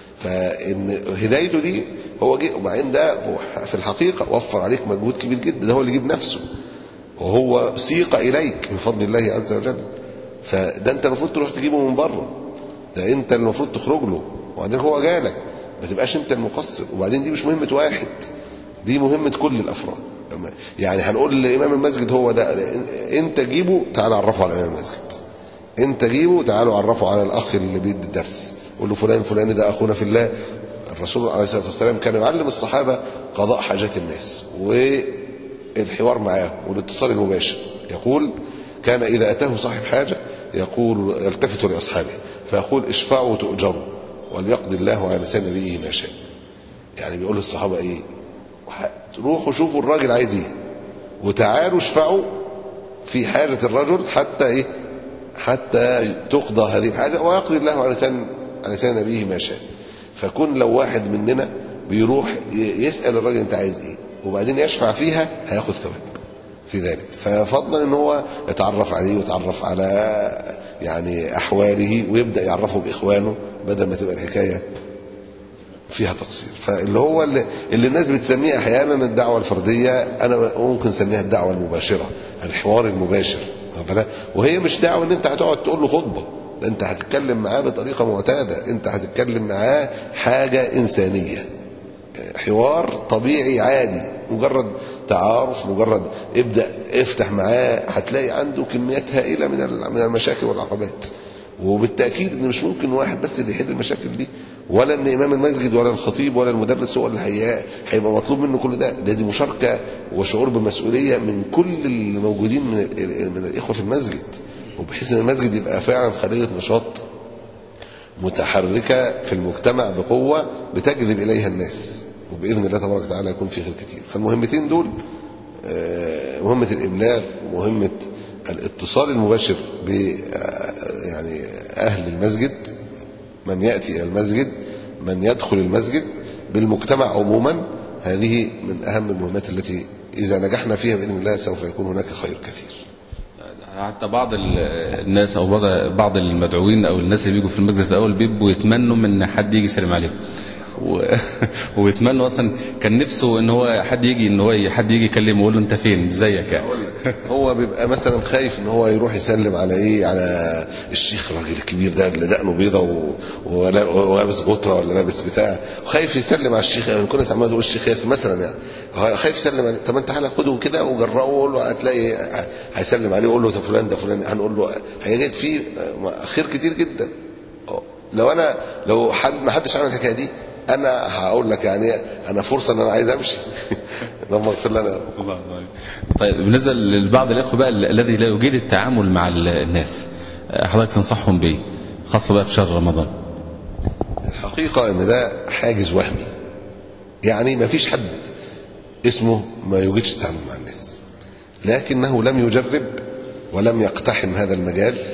فإن هدايته دي هو جه، وبعدين ده في الحقيقة وفر عليك مجهود كبير جدا، ده هو اللي يجيب نفسه وهو سيق إليك بفضل الله عز وجل. فده أنت المفروض تروح تجيبه من بره، ده أنت المفروض تخرج له، وبعدين هو جالك، ما تبقاش أنت المقصر. وبعدين دي مش مهمة واحد، دي مهمة كل الأفراد. يعني هنقول لإمام المسجد هو ده، أنت جيبه تعال عرفه على إمام المسجد، أنت جيبه تعالوا عرفه على الأخ اللي بيدي الدرس، قول له فلان فلان ده أخونا في الله. الرسول عليه الصلاة والسلام كان يعلم الصحابة قضاء حاجات الناس والحوار معاه والاتصال المباشر. يقول كان إذا أتاه صاحب حاجة يقول يلتفت لأصحابه فيقول اشفعوا تؤجروا وليقضي الله على لسان نبيه ما شاء. يعني بيقول للصحابة إيه، روحوا شوفوا الراجل عايز ايه وتعالوا اشفعوا في حاجة الرجل حتى ايه، حتى تقضى هذه الحاجة ويقضي الله على لسان على لسان نبيه ما شاء. فكن لو واحد مننا بيروح يسأل الراجل انت عايز ايه وبعدين يشفع فيها هياخد ثواب في ذلك. ففضلا ان هو يتعرف عليه ويتعرف على يعني احواله ويبدأ يعرفه باخوانه بدل ما تبقى الحكاية فيها تقصير. فاللي هو اللي, اللي الناس بتسميه احيانا الدعوه الفرديه، انا ممكن اسميها الدعوه المباشره، الحوار المباشر. وهي مش دعوه ان انت هتقعد تقول له خطبه، ده انت هتتكلم معاه بطريقه معتاده، انت هتتكلم معاه حاجه انسانيه، حوار طبيعي عادي، مجرد تعارف، مجرد ابدا افتح معاه، هتلاقي عنده كميات هائله من من المشاكل والعقبات. وبالتاكيد ان مش ممكن واحد بس اللي يحل المشاكل دي، ولا ان امام المسجد ولا الخطيب ولا المدرس هو اللي هيبقى مطلوب منه كل ده. ده دي مشاركه وشعور بالمسؤوليه من كل الموجودين من من الاخوه في المسجد، وبحيث ان المسجد يبقى فعلا خليه نشاط متحركه في المجتمع بقوه بتجذب اليها الناس، وباذن الله تبارك وتعالى يكون في خير كتير. فالمهمتين دول، مهمه الابلاغ ومهمه الاتصال المباشر ب يعني اهل المسجد، من يأتي إلى المسجد، من يدخل المسجد، بالمجتمع عموما، هذه من أهم المهمات التي إذا نجحنا فيها بإذن الله سوف يكون هناك خير كثير. حتى بعض الناس أو بعض المدعوين أو الناس اللي بيجوا في المسجد الأول بيبقوا يتمنوا من حد يجي يسلم عليهم و... ويتمنوا اصلا كان نفسه ان هو حد يجي ان هو حد يجي يكلمه يقول له انت فين ازيك يعني. هو بيبقى مثلا خايف ان هو يروح يسلم على ايه، على الشيخ الراجل الكبير ده اللي دقنه بيضه و... ولابس غطره ولا لابس بتاع، خايف يسلم على الشيخ. يعني كنا عمال نقول الشيخ ياسر مثلا، يعني خايف يسلم عليه. طب انت تعالى خده كده وجربه وقول له، هتلاقي هيسلم عليه وقول له ده فلان ده فلان، هنقول له هيجد فيه خير كتير جدا. لو انا لو حد ما حدش عمل الحكايه دي انا هقول لك يعني انا فرصه ان انا عايز امشي. اللهم اغفر لنا يا رب. طيب بالنسبه لبعض الاخوه بقى الذي لا يجيد التعامل مع الناس، حضرتك تنصحهم بايه خاصه بقى في شهر رمضان؟ الحقيقه ان ده حاجز وهمي، يعني ما فيش حد اسمه ما يجيدش التعامل مع الناس، لكنه لم يجرب ولم يقتحم هذا المجال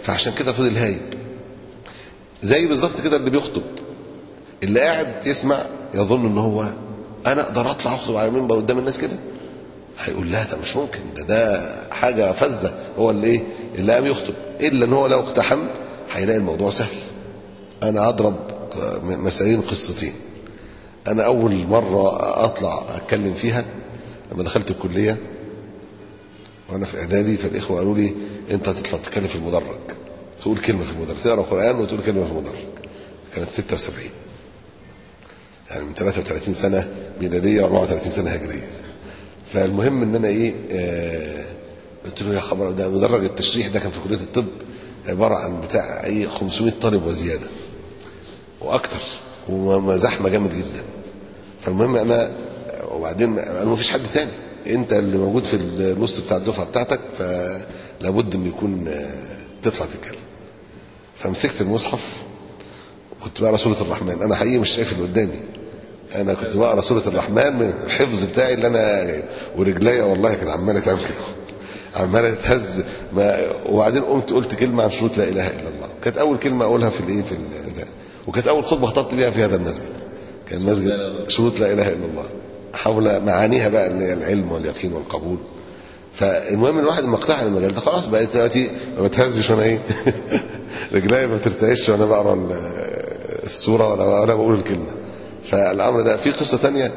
فعشان كده فضل هايب. زي بالظبط كده اللي بيخطب، اللي قاعد يسمع يظن ان هو انا اقدر اطلع اخطب على المنبر قدام الناس كده، هيقول لا ده مش ممكن، ده ده حاجه فذه. هو اللي ايه اللي قام يخطب، الا ان هو لو اقتحم هيلاقي الموضوع سهل. انا اضرب مثالين قصتين. انا اول مره اطلع اتكلم فيها لما دخلت الكليه وانا في اعدادي، فالاخوه قالوا لي انت هتطلع تتكلم في المدرج، تقول كلمه في المدرج، تقرا قران وتقول كلمه في المدرج. كانت ستة وسبعين، يعني من ثلاثة وثلاثين سنه ميلاديه و أربعة وثلاثين سنه هجريه. فالمهم ان انا ايه آه قلت له يا خبر، ده مدرج التشريح ده كان في كليه الطب عباره عن بتاع اي خمسمائة طالب وزياده واكتر، وزحمه جامد جدا. فالمهم انا وبعدين انا ما فيش حد تاني، انت اللي موجود في النص بتاع الدفعه بتاعتك، فلابد ان يكون تطلع تتكلم. فمسكت المصحف وكنت بقرا سوره الرحمن. انا حقيقي مش شايف اللي قدامي، انا كنت بقرا سوره الرحمن من الحفظ بتاعي اللي انا جايبه، ورجليا والله كانت عماله تعمل كده، عماله تهز. وبعدين قمت قلت كلمه عن شروط لا اله الا الله، كانت اول كلمه اقولها في الايه في ده، وكانت اول خطبه خطبت بيها في هذا المسجد، كان مسجد شروط لا اله الا الله، حول معانيها بقى اللي هي العلم واليقين والقبول. فالمهم الواحد لما اقتحم المجال ده خلاص بقيت دلوقتي ما بتهزش وانا ايه رجلي ما بترتعش وانا بقرا السوره ولا ولا بقول الكلمه. فالامر ده في قصه ثانيه.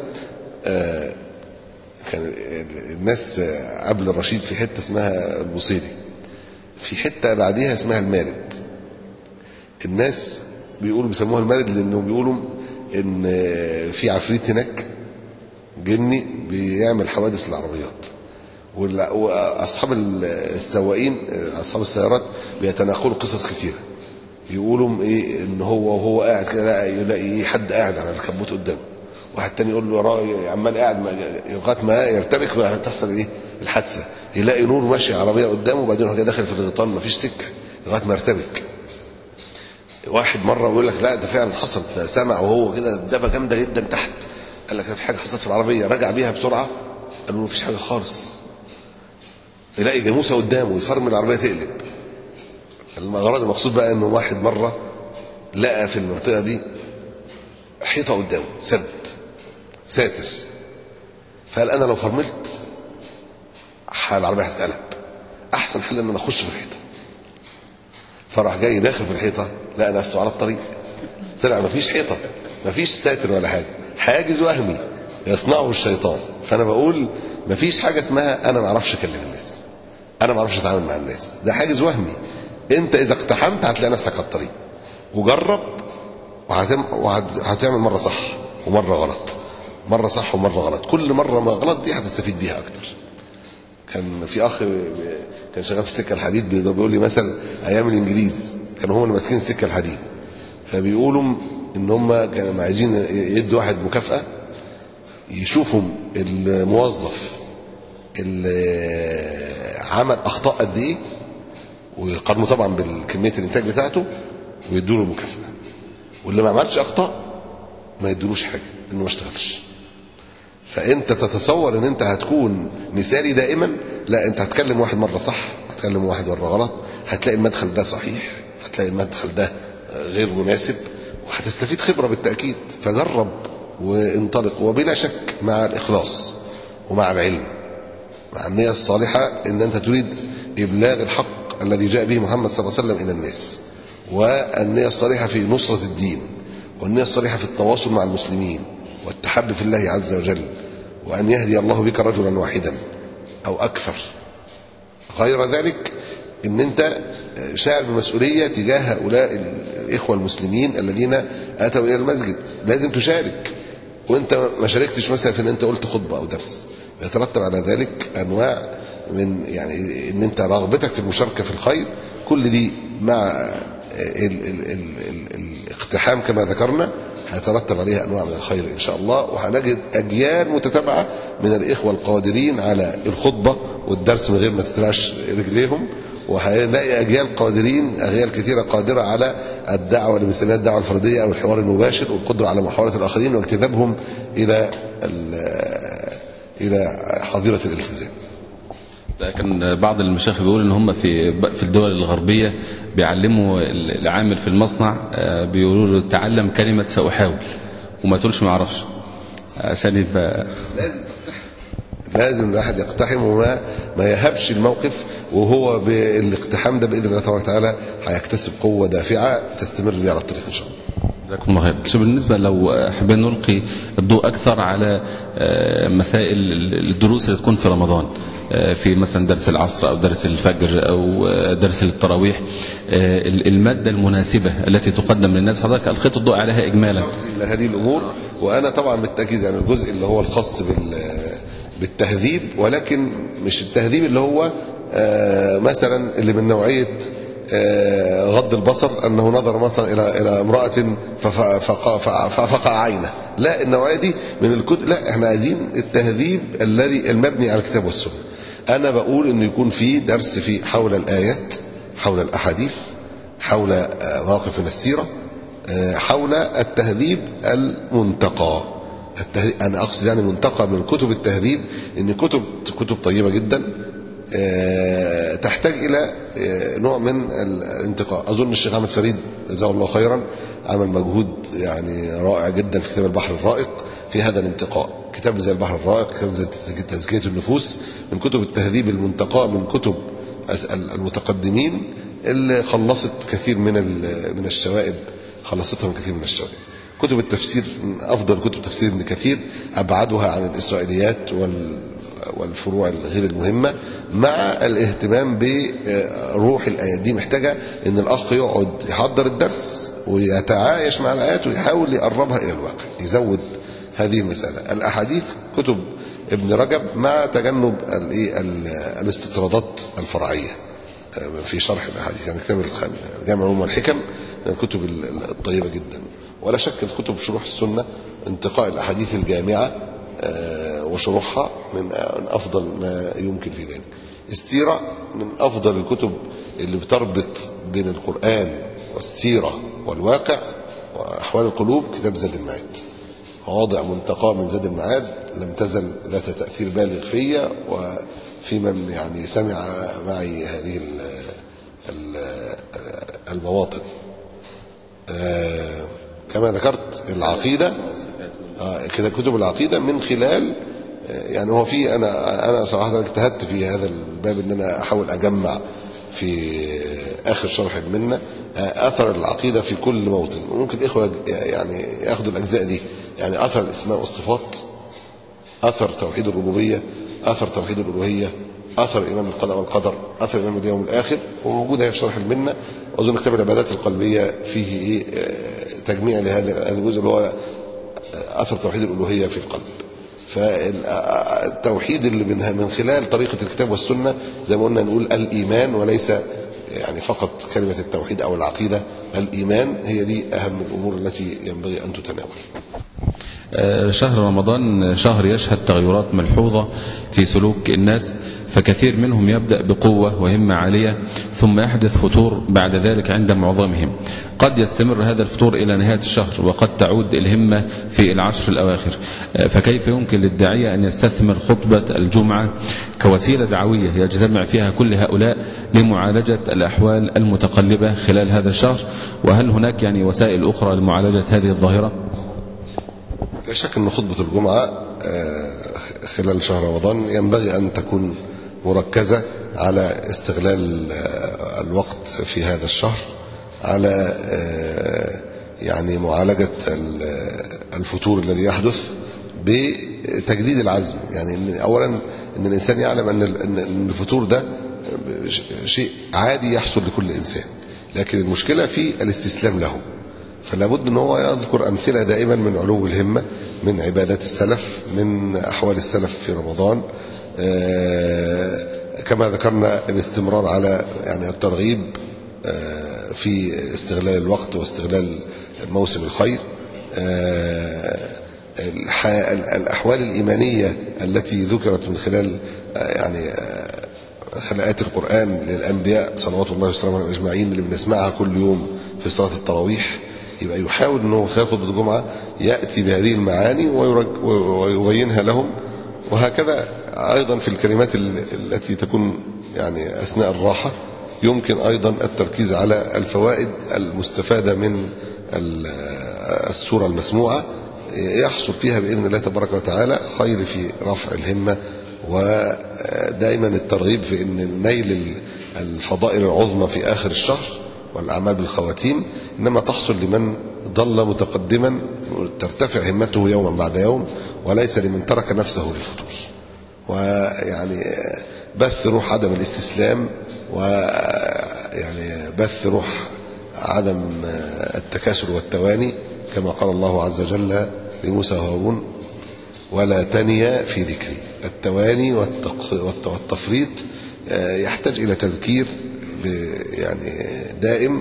كان الناس قبل الرشيد في حته اسمها البوصيري، في حته بعديها اسمها المارد. الناس بيقولوا بيسموها المارد لانهم بيقولوا ان في عفريت هناك جني بيعمل حوادث للعربيات، واصحاب السواقين اصحاب السيارات بيتناقلوا قصص كتيره. يقولوا ايه ان هو وهو قاعد كده يلاقي حد قاعد على الكبوت قدامه، واحد تاني يقول له وراه عمال قاعد لغايه ما يرتبك وتحصل ايه الحادثه، يلاقي نور ماشي عربيه قدامه وبعدين هو داخل في الغيطان مفيش سكه لغايه ما يرتبك. واحد مره بيقول لك لا ده فعلا حصل، ده سمع وهو كده دبه جامده جدا تحت، قال لك ده في حاجه حصلت في العربيه، رجع بيها بسرعه قالوا له مفيش حاجه خالص، يلاقي جاموسه قدامه يفرمل العربيه تقلب. المغرض المقصود بقى انه واحد مره لقى في المنطقه دي حيطه قدامه سد ساتر، فقال انا لو فرملت العربيه هتتقلب، احسن حل ان انا اخش في الحيطه. فراح جاي داخل في الحيطه لقى نفسه على الطريق، طلع مفيش حيطه مفيش ساتر ولا حاجه، حاجز وهمي يصنعه الشيطان. فانا بقول مفيش حاجه اسمها انا ما اعرفش اكلم الناس، انا ما اعرفش اتعامل مع الناس، ده حاجز وهمي. انت اذا اقتحمت هتلاقي نفسك على الطريق، وجرب وهتعمل مره صح ومره غلط، مره صح ومره غلط، كل مره ما غلط دي هتستفيد بيها اكتر. كان في اخ كان شغال في السكه الحديد بيقول لي مثلا ايام الانجليز كانوا هم اللي ماسكين السكه الحديد، فبيقولوا ان هم كانوا عايزين يدوا واحد مكافاه يشوفوا الموظف اللي عمل اخطاء قد ايه ويقارنوا طبعا بالكميه الانتاج بتاعته ويدوا له المكافاه، واللي ما عملش اخطاء ما يدولوش حاجه انه ما اشتغلش. فانت تتصور ان انت هتكون مثالي دائما، لا انت هتكلم واحد مره صح، هتكلم واحد مره غلط، هتلاقي المدخل ده صحيح، هتلاقي المدخل ده غير مناسب، وهتستفيد خبره بالتاكيد. فجرب وانطلق، وبلا شك مع الاخلاص ومع العلم مع النيه الصالحه ان انت تريد ابلاغ الحق الذي جاء به محمد صلى الله عليه وسلم الى الناس، والنيه الصالحه في نصره الدين، والنيه الصالحه في التواصل مع المسلمين والتحب في الله عز وجل، وأن يهدي الله بك رجلا واحدا أو أكثر. غير ذلك إن أنت شاعر بمسؤولية تجاه هؤلاء الإخوة المسلمين الذين أتوا إلى المسجد، لازم تشارك. وأنت ما شاركتش مثلا في أن أنت قلت خطبة أو درس، يترتب على ذلك أنواع من يعني أن أنت رغبتك في المشاركة في الخير، كل دي مع ال ال ال ال الاقتحام كما ذكرنا هيترتب عليها أنواع من الخير إن شاء الله. وهنجد أجيال متتابعة من الإخوة القادرين على الخطبة والدرس من غير ما تترعش رجليهم، وهنلاقي أجيال قادرين أجيال كثيرة قادرة على الدعوة اللي بنسميها الدعوة الفردية أو الحوار المباشر، والقدرة على محاورة الآخرين واجتذابهم إلى إلى حظيرة الالتزام. كان بعض المشايخ بيقول ان هم في في الدول الغربيه بيعلموا العامل في المصنع، بيقولوا له تعلم كلمه ساحاول وما تقولش ما اعرفش، عشان يبقى لازم لازم الواحد يقتحم وما ما يهبش الموقف، وهو بالاقتحام ده باذن الله تبارك وتعالى هيكتسب قوه دافعه تستمر بها على الطريق ان شاء الله. جزاكم الله خير. شو بالنسبه لو حابين نلقي الضوء اكثر على مسائل الدروس اللي تكون في رمضان، في مثلا درس العصر او درس الفجر او درس التراويح، الماده المناسبه التي تقدم للناس، حضرتك القيت الضوء عليها اجمالا هذه الامور. وانا طبعا بالتاكيد يعني الجزء اللي هو الخاص بال بالتهذيب، ولكن مش التهذيب اللي هو مثلا اللي من نوعيه غض البصر، أنه نظر مثلا إلى إلى امرأة ففقع عينه، لا النوعية دي من الكتب، لا احنا عايزين التهذيب الذي المبني على الكتاب والسنة. أنا بقول إنه يكون في درس في حول الآيات، حول الأحاديث، حول مواقف من السيرة، حول التهذيب المنتقى. التهذيب أنا أقصد يعني منتقى من كتب التهذيب، إن كتب كتب طيبة جدا تحتاج إلى نوع من الانتقاء. أظن الشيخ أحمد فريد جزاه الله خيرا عمل مجهود يعني رائع جدا في كتاب البحر الرائق في هذا الانتقاء. كتاب زي البحر الرائق، كتاب زي تزكية النفوس، من كتب التهذيب المنتقى من كتب المتقدمين اللي خلصت كثير من من الشوائب، خلصتها من كثير من الشوائب. كتب التفسير من أفضل كتب تفسير ابن كثير، أبعدها عن الإسرائيليات وال والفروع الغير المهمة، مع الاهتمام بروح الآيات دي. محتاجة ان الأخ يقعد يحضر الدرس ويتعايش مع الآيات ويحاول يقربها إلى الواقع، يزود هذه المسألة. الأحاديث كتب ابن رجب مع تجنب الاستطرادات الفرعية في شرح الأحاديث، يعني كتاب الجامع العلوم والحكم من الكتب الطيبة جدا. ولا شك الكتب شروح السنة انتقاء الأحاديث الجامعة وشروحها من أفضل ما يمكن في ذلك. السيرة من أفضل الكتب اللي بتربط بين القرآن والسيرة والواقع وأحوال القلوب، كتاب زاد المعاد. مواضع منتقى من زاد المعاد لم تزل ذات تأثير بالغ فيا وفي من يعني سمع معي هذه المواطن. كما ذكرت العقيدة، كده كتب العقيدة من خلال يعني هو في أنا أنا صراحة اجتهدت في هذا الباب إن أنا أحاول أجمع في آخر شرح المنة أثر العقيدة في كل موطن. ممكن الإخوة يعني يأخذوا الأجزاء دي، يعني أثر الأسماء والصفات، أثر توحيد الربوبية، أثر توحيد الألوهية، أثر الإيمان بالقضاء والقدر، أثر الإيمان باليوم الآخر، وموجودة في شرح المنة. وأظن كتاب العبادات القلبية فيه إيه تجميع لهذا الجزء اللي هو أثر توحيد الألوهية في القلب. فالتوحيد اللي من خلال طريقة الكتاب والسنة زي ما قلنا نقول الإيمان، وليس يعني فقط كلمة التوحيد أو العقيدة. الإيمان هي دي أهم الأمور التي ينبغي أن تتناول. شهر رمضان شهر يشهد تغيرات ملحوظة في سلوك الناس، فكثير منهم يبدأ بقوة وهمة عالية ثم يحدث فتور بعد ذلك عند معظمهم. قد يستمر هذا الفتور إلى نهاية الشهر، وقد تعود الهمة في العشر الأواخر. فكيف يمكن للداعية أن يستثمر خطبة الجمعة كوسيلة دعوية يجتمع فيها كل هؤلاء لمعالجة الأحوال المتقلبة خلال هذا الشهر؟ وهل هناك يعني وسائل أخرى لمعالجة هذه الظاهرة؟ لا شك أن خطبة الجمعة خلال شهر رمضان ينبغي أن تكون مركزة على استغلال الوقت في هذا الشهر، على يعني معالجة الفتور الذي يحدث بتجديد العزم. يعني أولا أن الإنسان يعلم أن الفتور ده شيء عادي يحصل لكل إنسان، لكن المشكلة في الاستسلام له. فلا بد ان هو يذكر امثله دائما من علو الهمه، من عبادات السلف، من احوال السلف في رمضان. كما ذكرنا الاستمرار على يعني الترغيب في استغلال الوقت واستغلال موسم الخير. الاحوال الايمانيه التي ذكرت من خلال يعني خلقات القران للانبياء صلوات الله وسلامه عليهم اجمعين اللي بنسمعها كل يوم في صلاه التراويح، يبقى يحاول أنه خلال خطبة الجمعة يأتي بهذه المعاني ويبينها لهم. وهكذا أيضا في الكلمات التي تكون يعني أثناء الراحة يمكن أيضا التركيز على الفوائد المستفادة من السورة المسموعة، يحصل فيها بإذن الله تبارك وتعالى خير في رفع الهمة، ودائما الترغيب في أن نيل الفضائل العظمى في آخر الشهر والأعمال بالخواتيم إنما تحصل لمن ظل متقدما ترتفع همته يوما بعد يوم، وليس لمن ترك نفسه للفتور. ويعني بث روح عدم الاستسلام، ويعني بث روح عدم التكاسل والتواني، كما قال الله عز وجل لموسى وهارون: ولا تنيا في ذكري. التواني والتفريط يحتاج إلى تذكير يعني دائم،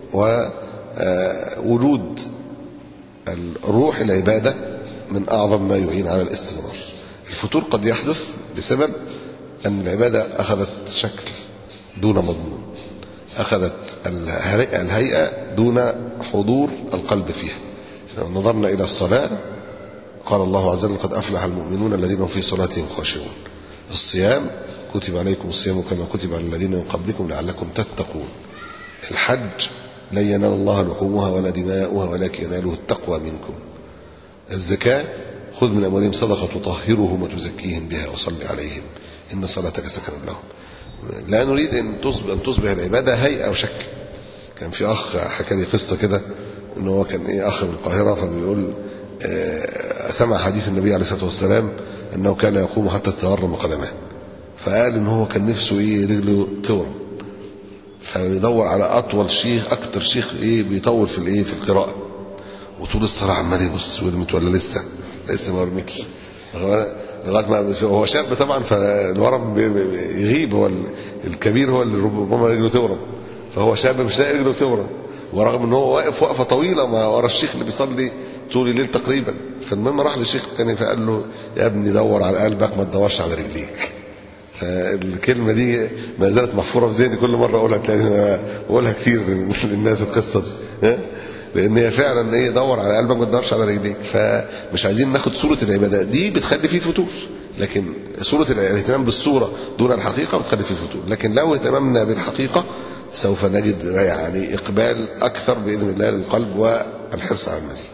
ووجود الروح العبادة من أعظم ما يعين على الاستمرار. الفتور قد يحدث بسبب أن العبادة أخذت شكل دون مضمون، أخذت الهيئة دون حضور القلب فيها. لو نظرنا إلى الصلاة قال الله عز وجل: قد أفلح المؤمنون الذين هم في صلاتهم خاشعون. الصيام: كتب عليكم الصيام كما كتب على الذين من قبلكم لعلكم تتقون. الحج: لن ينال الله لحومها ولا دماؤها ولكن يناله التقوى منكم. الزكاة: خذ من أموالهم صدقة تطهرهم وتزكيهم بها وصل عليهم إن صلاتك سكن لهم. لا نريد أن تصبح, أن تصبح العبادة هيئة وشكل. كان في أخ حكى لي قصة كده، إنه هو كان إيه أخ من القاهرة، فبيقول آه سمع حديث النبي عليه الصلاة والسلام أنه كان يقوم حتى تتورم قدمه، فقال إن هو كان نفسه إيه رجله تورم، فبيدور على أطول شيخ، أكتر شيخ إيه بيطول في الإيه في القراءة، وطول الصلاة عمال يبص ورمت ولا لسه لسه ما ورمتش، لغايه ما هو شاب طبعا، فالورم يغيب، هو الكبير هو اللي ربما رجله تورم، فهو شاب مش لاقي رجله تورم، ورغم ان هو واقف وقفه طويله ما ورا الشيخ اللي بيصلي طول الليل تقريبا. فالمهم راح للشيخ الثاني فقال له: يا ابني دور على قلبك ما تدورش على رجليك. فالكلمه دي ما زالت محفوره في ذهني، كل مره اقولها تلاقيني بقولها كتير للناس القصه دي، لان هي فعلا ايه دور على قلبك ما تدورش على رجليك. فمش عايزين ناخد صوره العباده دي بتخلي فيه فتور، لكن صوره الاهتمام بالصوره دون الحقيقه بتخلي فيه فتور. لكن لو اهتممنا بالحقيقه سوف نجد يعني اقبال اكثر باذن الله للقلب والحرص على المزيد.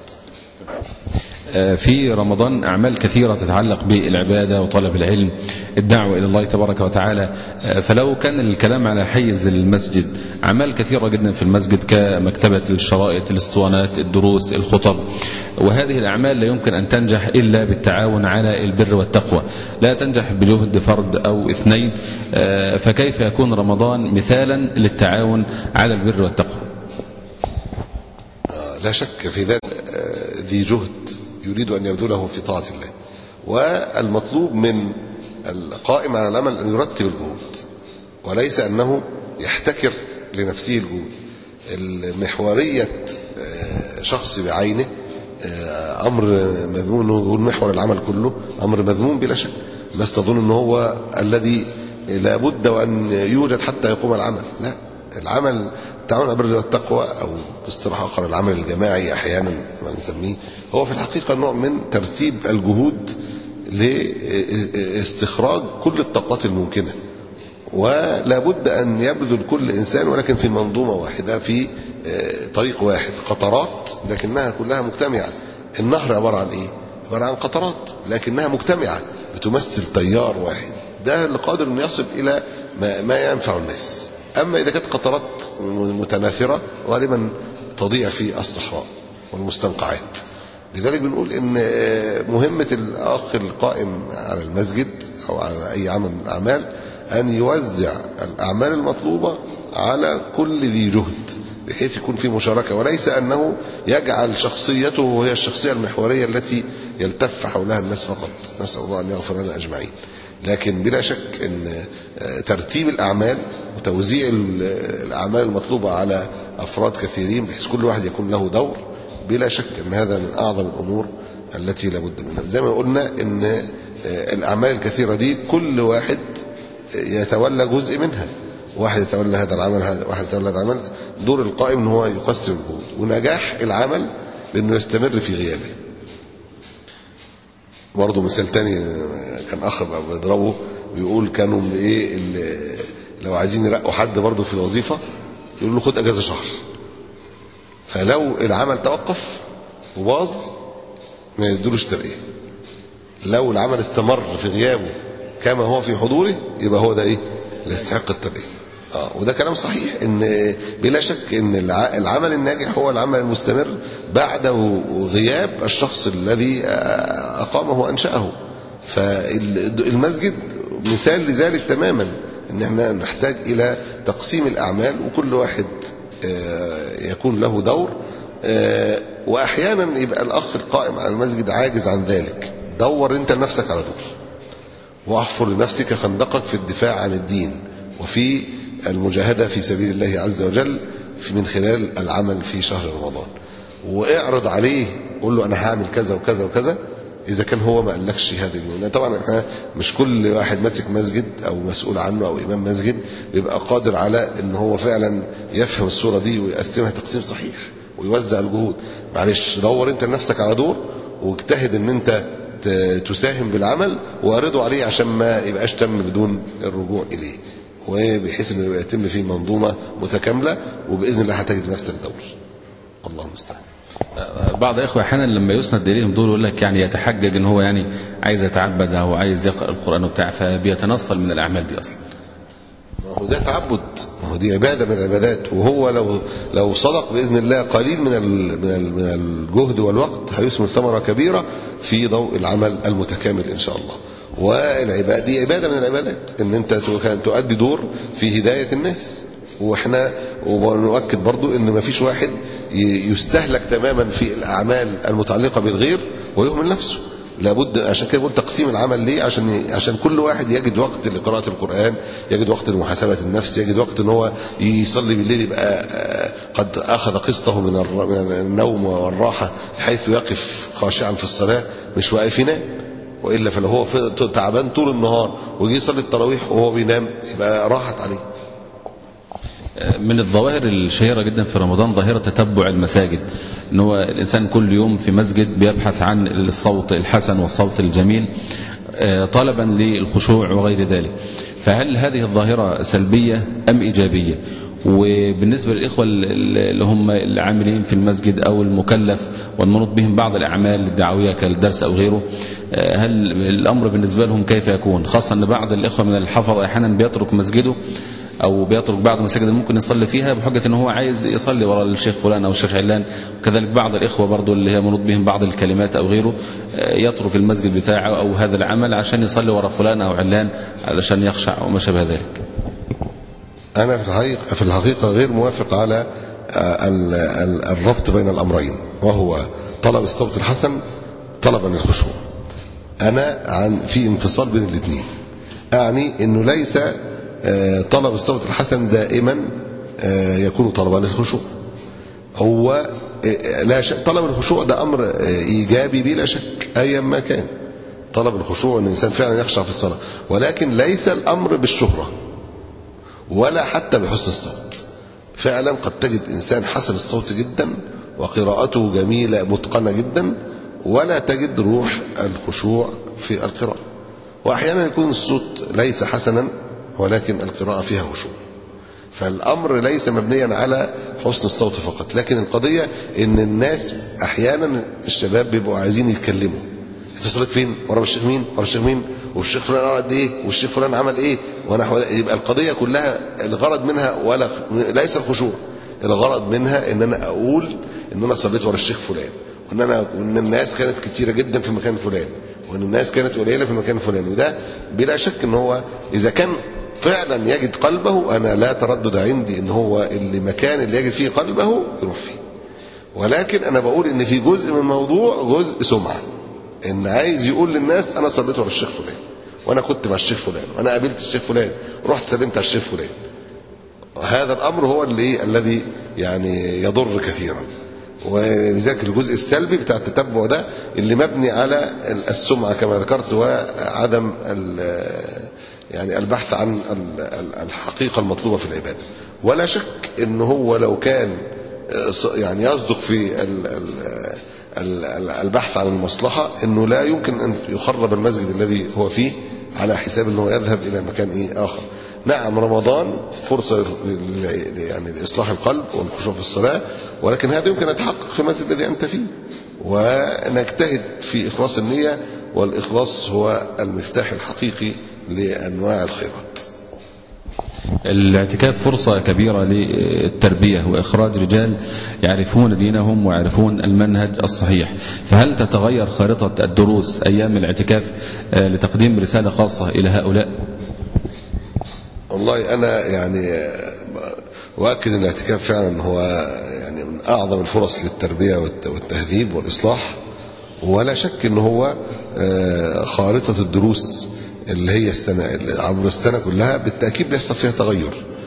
في رمضان أعمال كثيرة تتعلق بالعبادة وطلب العلم، الدعوة إلى الله تبارك وتعالى. فلو كان الكلام على حيز المسجد، أعمال كثيرة جدا في المسجد كمكتبة الشرائط، الاسطوانات، الدروس، الخطب، وهذه الأعمال لا يمكن أن تنجح إلا بالتعاون على البر والتقوى، لا تنجح بجهد فرد أو اثنين. فكيف يكون رمضان مثالا للتعاون على البر والتقوى؟ لا شك في ذلك، ذي جهد يريد أن يبذله في طاعة الله، والمطلوب من القائم على العمل أن يرتب الجهود، وليس أنه يحتكر لنفسه الجهود. المحورية شخص بعينه أمر مذموم، أنه يقول محور العمل كله أمر مذموم بلا شك. الناس تظن أنه هو الذي لابد وأن يوجد حتى يقوم العمل. لا، العمل التعاون على البر والتقوى، أو باصطلاح آخر العمل الجماعي أحيانا ما نسميه، هو في الحقيقة نوع من ترتيب الجهود لاستخراج كل الطاقات الممكنة، ولا بد أن يبذل كل إنسان ولكن في منظومة واحدة، في طريق واحد، قطرات لكنها كلها مجتمعة. النهر عبارة عن إيه؟ عبارة عن قطرات لكنها مجتمعة بتمثل تيار واحد، ده اللي قادر أن يصل إلى ما ينفع الناس. أما إذا كانت قطرات متناثرة غالبا تضيع في الصحراء والمستنقعات. لذلك بنقول إن مهمة الأخ القائم على المسجد أو على أي عمل من الأعمال أن يوزع الأعمال المطلوبة على كل ذي جهد، بحيث يكون في مشاركة، وليس أنه يجعل شخصيته وهي الشخصية المحورية التي يلتف حولها الناس فقط. نسأل الله أن يغفر لنا أجمعين. لكن بلا شك أن ترتيب الأعمال وتوزيع الأعمال المطلوبة على أفراد كثيرين بحيث كل واحد يكون له دور، بلا شك أن هذا من أعظم الأمور التي لابد منها. زي ما قلنا أن الأعمال الكثيرة دي كل واحد يتولى جزء منها، واحد يتولى هذا العمل، هذا واحد يتولى هذا العمل. دور القائم أنه هو يقسم الجهود، ونجاح العمل لأنه يستمر في غيابه. برضه مثال تاني كان اخ بيضربه بيقول كانوا ايه لو عايزين يرقوا حد برضه في الوظيفه يقولوا له خد اجازه شهر، فلو العمل توقف وباظ ما يدولوش ترقيه، لو العمل استمر في غيابه كما هو في حضوره يبقى هو ده ايه اللي يستحق الترقيه. اه وده كلام صحيح، ان بلا شك ان العمل الناجح هو العمل المستمر بعد غياب الشخص الذي اقامه وانشاه. فالمسجد مثال لذلك تماما، ان احنا نحتاج الى تقسيم الاعمال وكل واحد يكون له دور، واحيانا يبقى الاخ القائم على المسجد عاجز عن ذلك، دور انت لنفسك على دور واحفر لنفسك خندقك في الدفاع عن الدين وفي المجاهدة في سبيل الله عز وجل من خلال العمل في شهر رمضان، واعرض عليه قول له انا هعمل كذا وكذا وكذا اذا كان هو ما قالكش هذه المهمة. طبعا احنا مش كل واحد ماسك مسجد او مسؤول عنه او امام مسجد بيبقى قادر على ان هو فعلا يفهم الصورة دي ويقسمها تقسيم صحيح ويوزع الجهود. معلش دور انت لنفسك على دور واجتهد ان انت تساهم بالعمل واعرضه عليه عشان ما يبقاش تم بدون الرجوع اليه، وبحيث انه يتم فيه منظومه متكامله وباذن الله هتجد نفسك دور. الله المستعان. بعض الاخوه احيانا لما يسند اليهم دول يقول لك يعني يتحجج ان هو يعني عايز يتعبد او عايز يقرا القران وبتاع، فبيتنصل من الاعمال دي اصلا. ما هو ده تعبد، ما هو دي عباده من العبادات، وهو لو لو صدق باذن الله قليل من من من الجهد والوقت هيثمر ثمره كبيره في ضوء العمل المتكامل ان شاء الله. والعباده دي عباده من العبادات، ان انت تؤدي دور في هدايه الناس. واحنا ونؤكد برضو ان ما فيش واحد يستهلك تماما في الاعمال المتعلقه بالغير ويهمل نفسه، لابد. عشان كده بقول تقسيم العمل ليه، عشان عشان كل واحد يجد وقت لقراءه القران، يجد وقت لمحاسبه النفس، يجد وقت ان هو يصلي بالليل يبقى قد اخذ قسطه من النوم والراحه بحيث يقف خاشعا في الصلاه مش واقف ينام، والا فلو هو تعبان طول النهار ويجي يصلي التراويح وهو بينام يبقى راحت عليه. من الظواهر الشهيرة جدا في رمضان ظاهرة تتبع المساجد، ان هو الانسان كل يوم في مسجد بيبحث عن الصوت الحسن والصوت الجميل طلبا للخشوع وغير ذلك. فهل هذه الظاهرة سلبية ام ايجابية؟ وبالنسبة للإخوة اللي هم العاملين في المسجد أو المكلف والمنوط بهم بعض الأعمال الدعوية كالدرس أو غيره، هل الأمر بالنسبة لهم كيف يكون؟ خاصة أن بعض الإخوة من الحفظة أحيانا بيترك مسجده أو بيترك بعض المساجد ممكن يصلي فيها بحجة أنه هو عايز يصلي وراء الشيخ فلان أو الشيخ علان. وكذلك بعض الإخوة برضو اللي هي منوط بهم بعض الكلمات أو غيره يترك المسجد بتاعه أو هذا العمل عشان يصلي وراء فلان أو علان علشان يخشع وما شابه ذلك. أنا في الحقيقة, في الحقيقة غير موافق على الربط بين الأمرين، وهو طلب الصوت الحسن طلبا للخشوع. أنا عن في انفصال بين الاثنين، أعني أنه ليس طلب الصوت الحسن دائما يكون طلبا للخشوع. هو لا شك طلب الخشوع ده أمر إيجابي بلا شك أيا ما كان، طلب الخشوع أن الإنسان فعلا يخشع في الصلاة، ولكن ليس الأمر بالشهرة ولا حتى بحسن الصوت. فعلا قد تجد إنسان حسن الصوت جدا وقراءته جميلة متقنة جدا ولا تجد روح الخشوع في القراءة، وأحيانا يكون الصوت ليس حسنا ولكن القراءة فيها خشوع. فالأمر ليس مبنيا على حسن الصوت فقط، لكن القضية إن الناس أحيانا الشباب بيبقوا عايزين يتكلموا، انت صليت فين؟ ورا الشيخ مين؟ ورا الشيخ مين؟ والشيخ فلان قعد ايه؟ والشيخ فلان عمل ايه؟ ونحو. يبقى القضيه كلها الغرض منها ولا ليس الخشوع، الغرض منها ان انا اقول ان انا صليت ورا الشيخ فلان، وان انا وان الناس كانت كتيره جدا في مكان فلان، وان الناس كانت قليله في مكان فلان. وده بلا شك ان هو اذا كان فعلا يجد قلبه، انا لا تردد عندي ان هو اللي مكان اللي يجد فيه قلبه يروح فيه. ولكن انا بقول ان في جزء من الموضوع جزء سمعه، ان عايز يقول للناس انا صليت ورا الشيخ فلان، وانا كنت مع الشيخ فلان، وانا قابلت الشيخ فلان، رحت سلمت على الشيخ فلان. هذا الامر هو اللي الذي يعني يضر كثيرا. ولذلك الجزء السلبي بتاع التتبع ده اللي مبني على السمعه كما ذكرت، وعدم يعني البحث عن الحقيقه المطلوبه في العباده. ولا شك ان هو لو كان يعني يصدق في البحث عن المصلحة، أنه لا يمكن أن يخرب المسجد الذي هو فيه على حساب أنه يذهب إلى مكان إيه آخر. نعم رمضان فرصة يعني لإصلاح القلب والخشوع في الصلاة، ولكن هذا يمكن أن يتحقق في المسجد الذي أنت فيه، ونجتهد في إخلاص النية، والإخلاص هو المفتاح الحقيقي لأنواع الخيرات. الاعتكاف فرصة كبيرة للتربية وإخراج رجال يعرفون دينهم ويعرفون المنهج الصحيح، فهل تتغير خارطة الدروس أيام الاعتكاف لتقديم رسالة خاصة إلى هؤلاء؟ والله أنا يعني وأكد أن الاعتكاف فعلا هو يعني من أعظم الفرص للتربية والتهذيب والإصلاح، ولا شك أنه هو خارطة الدروس اللي هي السنة عبر السنة كلها بالتأكيد بيحصل فيها تغير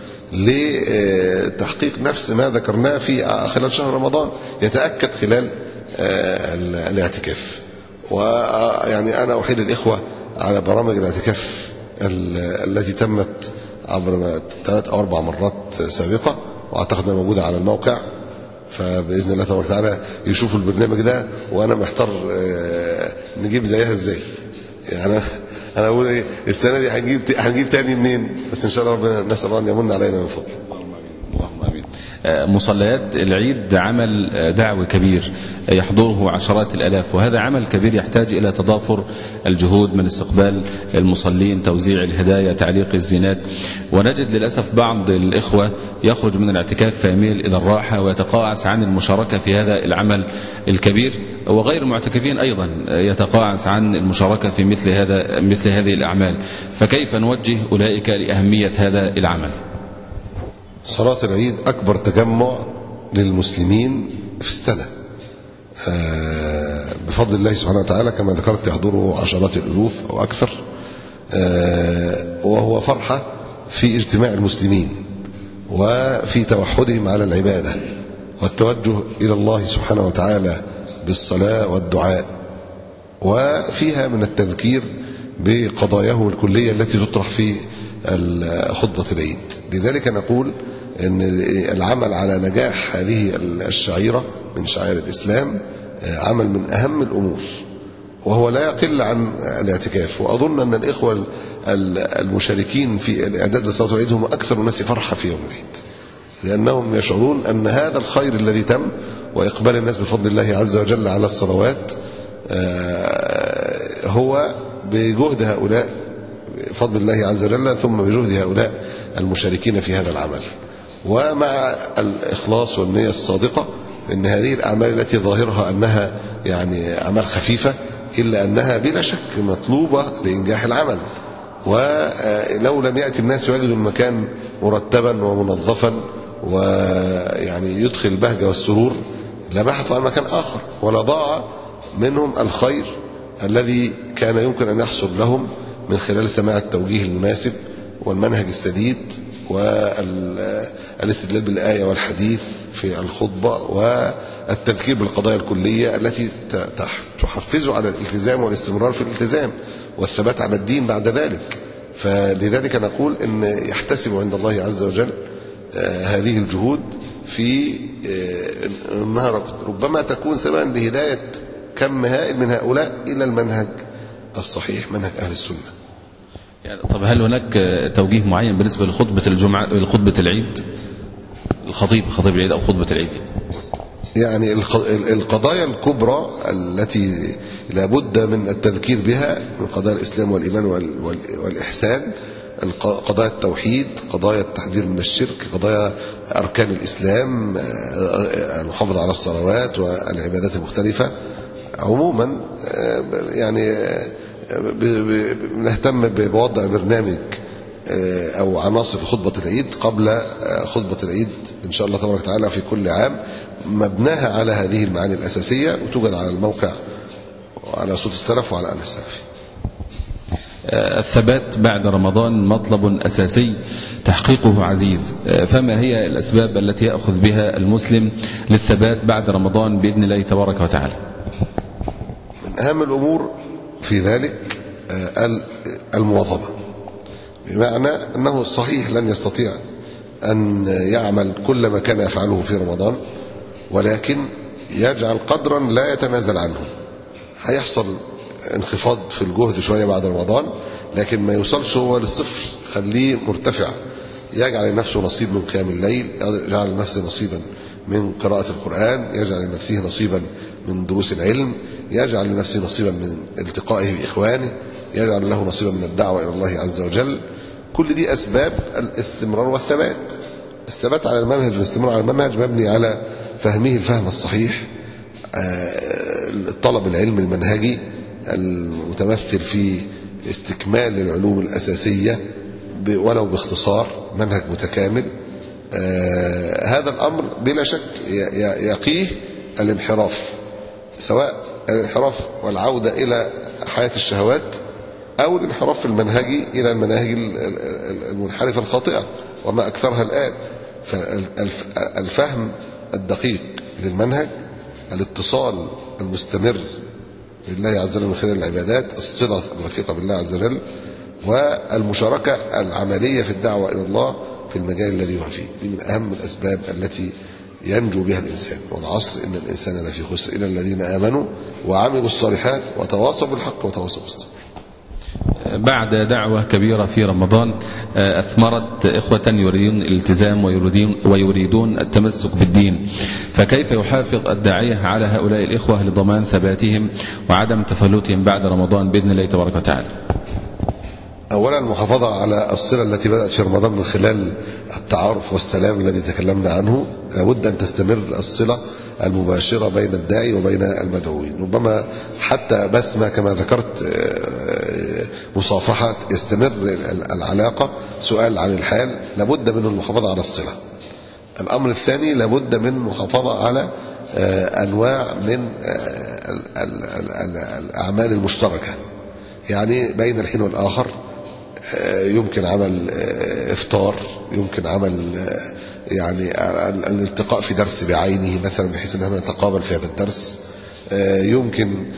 لتحقيق نفس ما ذكرناه في خلال شهر رمضان يتأكد خلال الاعتكاف. ويعني أنا أحيل الإخوة على برامج الاعتكاف التي تمت عبر ثلاث أو أربع مرات سابقة، وأعتقد أنها موجودة على الموقع، فبإذن الله تبارك وتعالى يشوفوا البرنامج ده، وأنا محتار نجيب زيها إزاي. يعني أنا أقول إيه السنة دي هنجيب هنجيب تاني منين؟ بس إن شاء الله ربنا نسأل الله أن يمن علينا من فضله. اللهم آمين. مصليات العيد عمل دعوي كبير يحضره عشرات الآلاف، وهذا عمل كبير يحتاج إلى تضافر الجهود من استقبال المصلين، توزيع الهدايا، تعليق الزينات. ونجد للأسف بعض الإخوة يخرج من الاعتكاف فيميل إلى الراحة ويتقاعس عن المشاركة في هذا العمل الكبير، وغير المعتكفين أيضا يتقاعس عن المشاركة في مثل هذا مثل هذه الأعمال. فكيف نوجه أولئك لأهمية هذا العمل؟ صلاة العيد أكبر تجمع للمسلمين في السنة بفضل الله سبحانه وتعالى، كما ذكرت يحضره عشرات الألوف أو أكثر، وهو فرحة في اجتماع المسلمين وفي توحدهم على العبادة والتوجه إلى الله سبحانه وتعالى بالصلاة والدعاء، وفيها من التذكير بقضاياه الكلية التي تطرح في خطبة العيد. لذلك نقول أن العمل على نجاح هذه الشعيرة من شعائر الإسلام عمل من أهم الأمور، وهو لا يقل عن الاعتكاف. وأظن أن الإخوة المشاركين في الإعداد لصلاة العيد هم أكثر الناس فرحة في يوم العيد، لأنهم يشعرون أن هذا الخير الذي تم وإقبال الناس بفضل الله عز وجل على الصلوات هو بجهد هؤلاء بفضل الله عز وجل، ثم بجهد هؤلاء المشاركين في هذا العمل، ومع الإخلاص والنية الصادقة إن هذه الأعمال التي ظاهرها أنها يعني أعمال خفيفة، إلا أنها بلا شك مطلوبة لإنجاح العمل. ولو لم يأتي الناس ويجدوا المكان مرتبا ومنظفا ويعني يدخل البهجة والسرور لبحثوا عن مكان آخر، ولا ضاع منهم الخير الذي كان يمكن أن يحصل لهم من خلال سماع التوجيه المناسب والمنهج السديد والاستدلال بالآية والحديث في الخطبة والتذكير بالقضايا الكلية التي تحفزه على الالتزام والاستمرار في الالتزام والثبات على الدين بعد ذلك. فلذلك نقول إن يحتسب عند الله عز وجل هذه الجهود في أنها ربما تكون سببا لهداية كم هائل من هؤلاء إلى المنهج الصحيح، منهج أهل السنة. يعني طب هل هناك توجيه معين بالنسبة لخطبة الجمعة لخطبة العيد، الخطيب خطيب العيد أو خطبة العيد؟ يعني القضايا الكبرى التي لابد من التذكير بها من قضايا الإسلام والإيمان والإحسان، قضايا التوحيد، قضايا التحذير من الشرك، قضايا أركان الإسلام، المحافظة على الصلوات والعبادات المختلفة عموما. يعني نهتم بوضع برنامج أو عناصر خطبة العيد قبل خطبة العيد إن شاء الله تبارك وتعالى في كل عام، مبناها على هذه المعاني الأساسية، وتوجد على الموقع وعلى صوت السلف وعلى أنا السلفي. الثبات بعد رمضان مطلب أساسي تحقيقه عزيز، فما هي الأسباب التي يأخذ بها المسلم للثبات بعد رمضان بإذن الله تبارك وتعالى؟ من أهم الأمور في ذلك المواظبة، بمعنى أنه صحيح لن يستطيع أن يعمل كل ما كان يفعله في رمضان، ولكن يجعل قدرا لا يتنازل عنه. هيحصل انخفاض في الجهد شوية بعد رمضان، لكن ما يوصلش هو للصفر، خليه مرتفع. يجعل لنفسه نصيب من قيام الليل، يجعل لنفسه نصيبا من قراءة القرآن، يجعل لنفسه نصيبا من دروس العلم، يجعل لنفسه نصيبا من التقائه بإخوانه، يجعل له نصيبا من الدعوة إلى الله عز وجل. كل دي أسباب الاستمرار والثبات. الثبات على المنهج والاستمرار على المنهج مبني على فهمه الفهم الصحيح، الطلب العلم المنهجي المتمثل في استكمال العلوم الأساسية ولو باختصار، منهج متكامل. هذا الأمر بلا شك يقيه الانحراف، سواء الانحراف والعودة إلى حياة الشهوات أو الانحراف المنهجي إلى المناهج المنحرفة الخاطئة وما أكثرها الآن. فالفهم الدقيق للمنهج، الاتصال المستمر بالله عز وجل من خلال العبادات، الصلة الوثيقة بالله عز وجل، والمشاركة العملية في الدعوة إلى الله في المجال الذي هو فيه، دي من أهم الأسباب التي ينجو بها الإنسان. والعصر إن الإنسان لفي خسر إلا الذين آمنوا وعملوا الصالحات وتواصوا بالحق وتواصوا بالصبر. بعد دعوة كبيرة في رمضان أثمرت إخوة يريدون الالتزام ويريدون, ويريدون التمسك بالدين، فكيف يحافظ الداعية على هؤلاء الإخوة لضمان ثباتهم وعدم تفلتهم بعد رمضان بإذن الله تبارك وتعالى؟ أولا المحافظة على الصلة التي بدأت في رمضان من خلال التعارف والسلام الذي تكلمنا عنه. لابد أن تستمر الصلة المباشرة بين الداعي وبين المدعوين، ربما حتى بسمة كما ذكرت، مصافحة، يستمر العلاقة، سؤال عن الحال، لابد من المحافظة على الصلة. الأمر الثاني لابد من محافظة على أنواع من الأعمال المشتركة، يعني بين الحين والآخر يمكن عمل إفطار، يمكن عمل يعني الالتقاء في درس بعينه مثلا بحيث ان احنا نتقابل في هذا الدرس، يمكن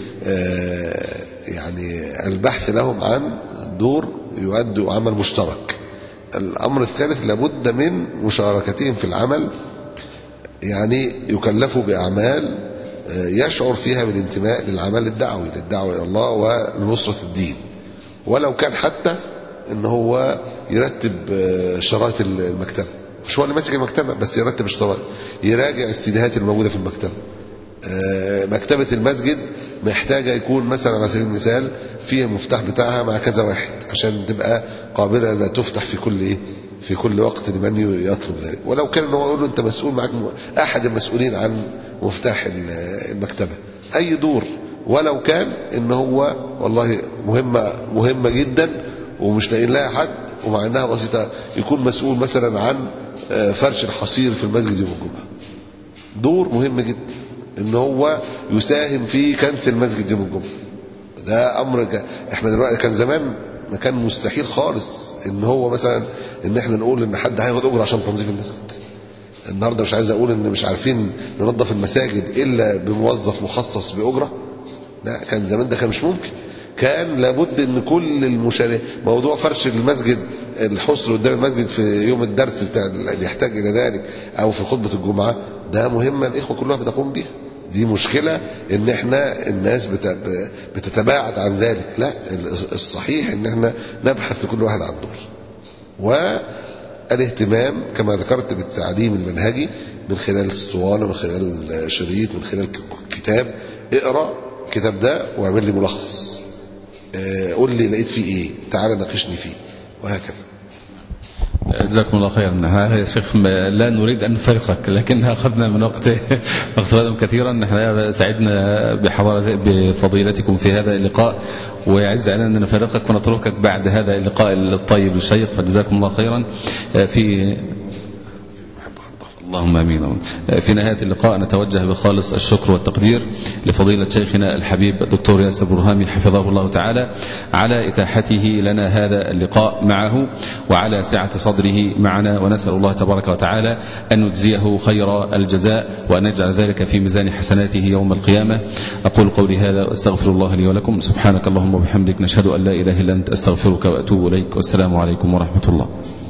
يعني البحث لهم عن دور يؤدوا عمل مشترك. الأمر الثالث لابد من مشاركتهم في العمل، يعني يكلفوا بأعمال يشعر فيها بالانتماء للعمل الدعوي، للدعوة إلى الله ولنصرة الدين، ولو كان حتى ان هو يرتب شرايط المكتبة، مش هو اللي ماسك المكتبة بس يرتب الشرايط، يراجع السيديهات الموجودة في المكتبة. مكتبة المسجد محتاجة يكون مثلا على سبيل المثال فيها المفتاح بتاعها مع كذا واحد عشان تبقى قابلة لا تفتح في كل ايه في كل وقت لمن يطلب ذلك. ولو كان هو يقول له انت مسؤول، معك احد المسؤولين عن مفتاح المكتبة، اي دور ولو كان ان هو والله مهمة مهمة جدا ومش لاقيين لها حد ومع انها بسيطة، يكون مسؤول مثلا عن فرش الحصير في المسجد يوم الجمعة، دور مهم جدا ان هو يساهم في كنس المسجد يوم الجمعة. ده امر جا. احنا دلوقتي كان زمان ما كان مستحيل خالص ان هو مثلا ان احنا نقول ان حد هياخد اجره عشان تنظيف المسجد. النهارده مش عايز اقول ان مش عارفين ننظف المساجد الا بموظف مخصص باجره، لا كان زمان ده كان مش ممكن. كان لابد ان كل المشاركين، موضوع فرش المسجد الحصر قدام المسجد في يوم الدرس بتاع اللي يحتاج الى ذلك او في خطبه الجمعه، ده مهمه الاخوه كلها بتقوم بيها. دي مشكله ان احنا الناس بتتباعد عن ذلك، لا الصحيح ان احنا نبحث لكل واحد عن دور. والاهتمام كما ذكرت بالتعليم المنهجي من خلال الاسطوانه، من خلال شريط، من خلال كتاب. اقرا الكتاب ده واعمل لي ملخص، قول لي لقيت فيه ايه، تعال ناقشني فيه، وهكذا. جزاكم الله خيرا. يا شيخ لا نريد أن نفرقك، لكن أخذنا من وقت وقتكم كثيرا. نحن سعدنا بفضيلتكم في هذا اللقاء، ويعز علينا أن نفرقك ونتركك بعد هذا اللقاء الطيب الشيق، فجزاكم الله خيرا. في اللهم امين. في نهايه اللقاء نتوجه بخالص الشكر والتقدير لفضيله شيخنا الحبيب الدكتور ياسر برهامي حفظه الله تعالى على اتاحته لنا هذا اللقاء معه وعلى سعه صدره معنا، ونسال الله تبارك وتعالى ان نجزيه خير الجزاء وان يجعل ذلك في ميزان حسناته يوم القيامه. اقول قولي هذا واستغفر الله لي ولكم. سبحانك اللهم وبحمدك، نشهد ان لا اله الا انت، استغفرك واتوب اليك، والسلام عليكم ورحمه الله.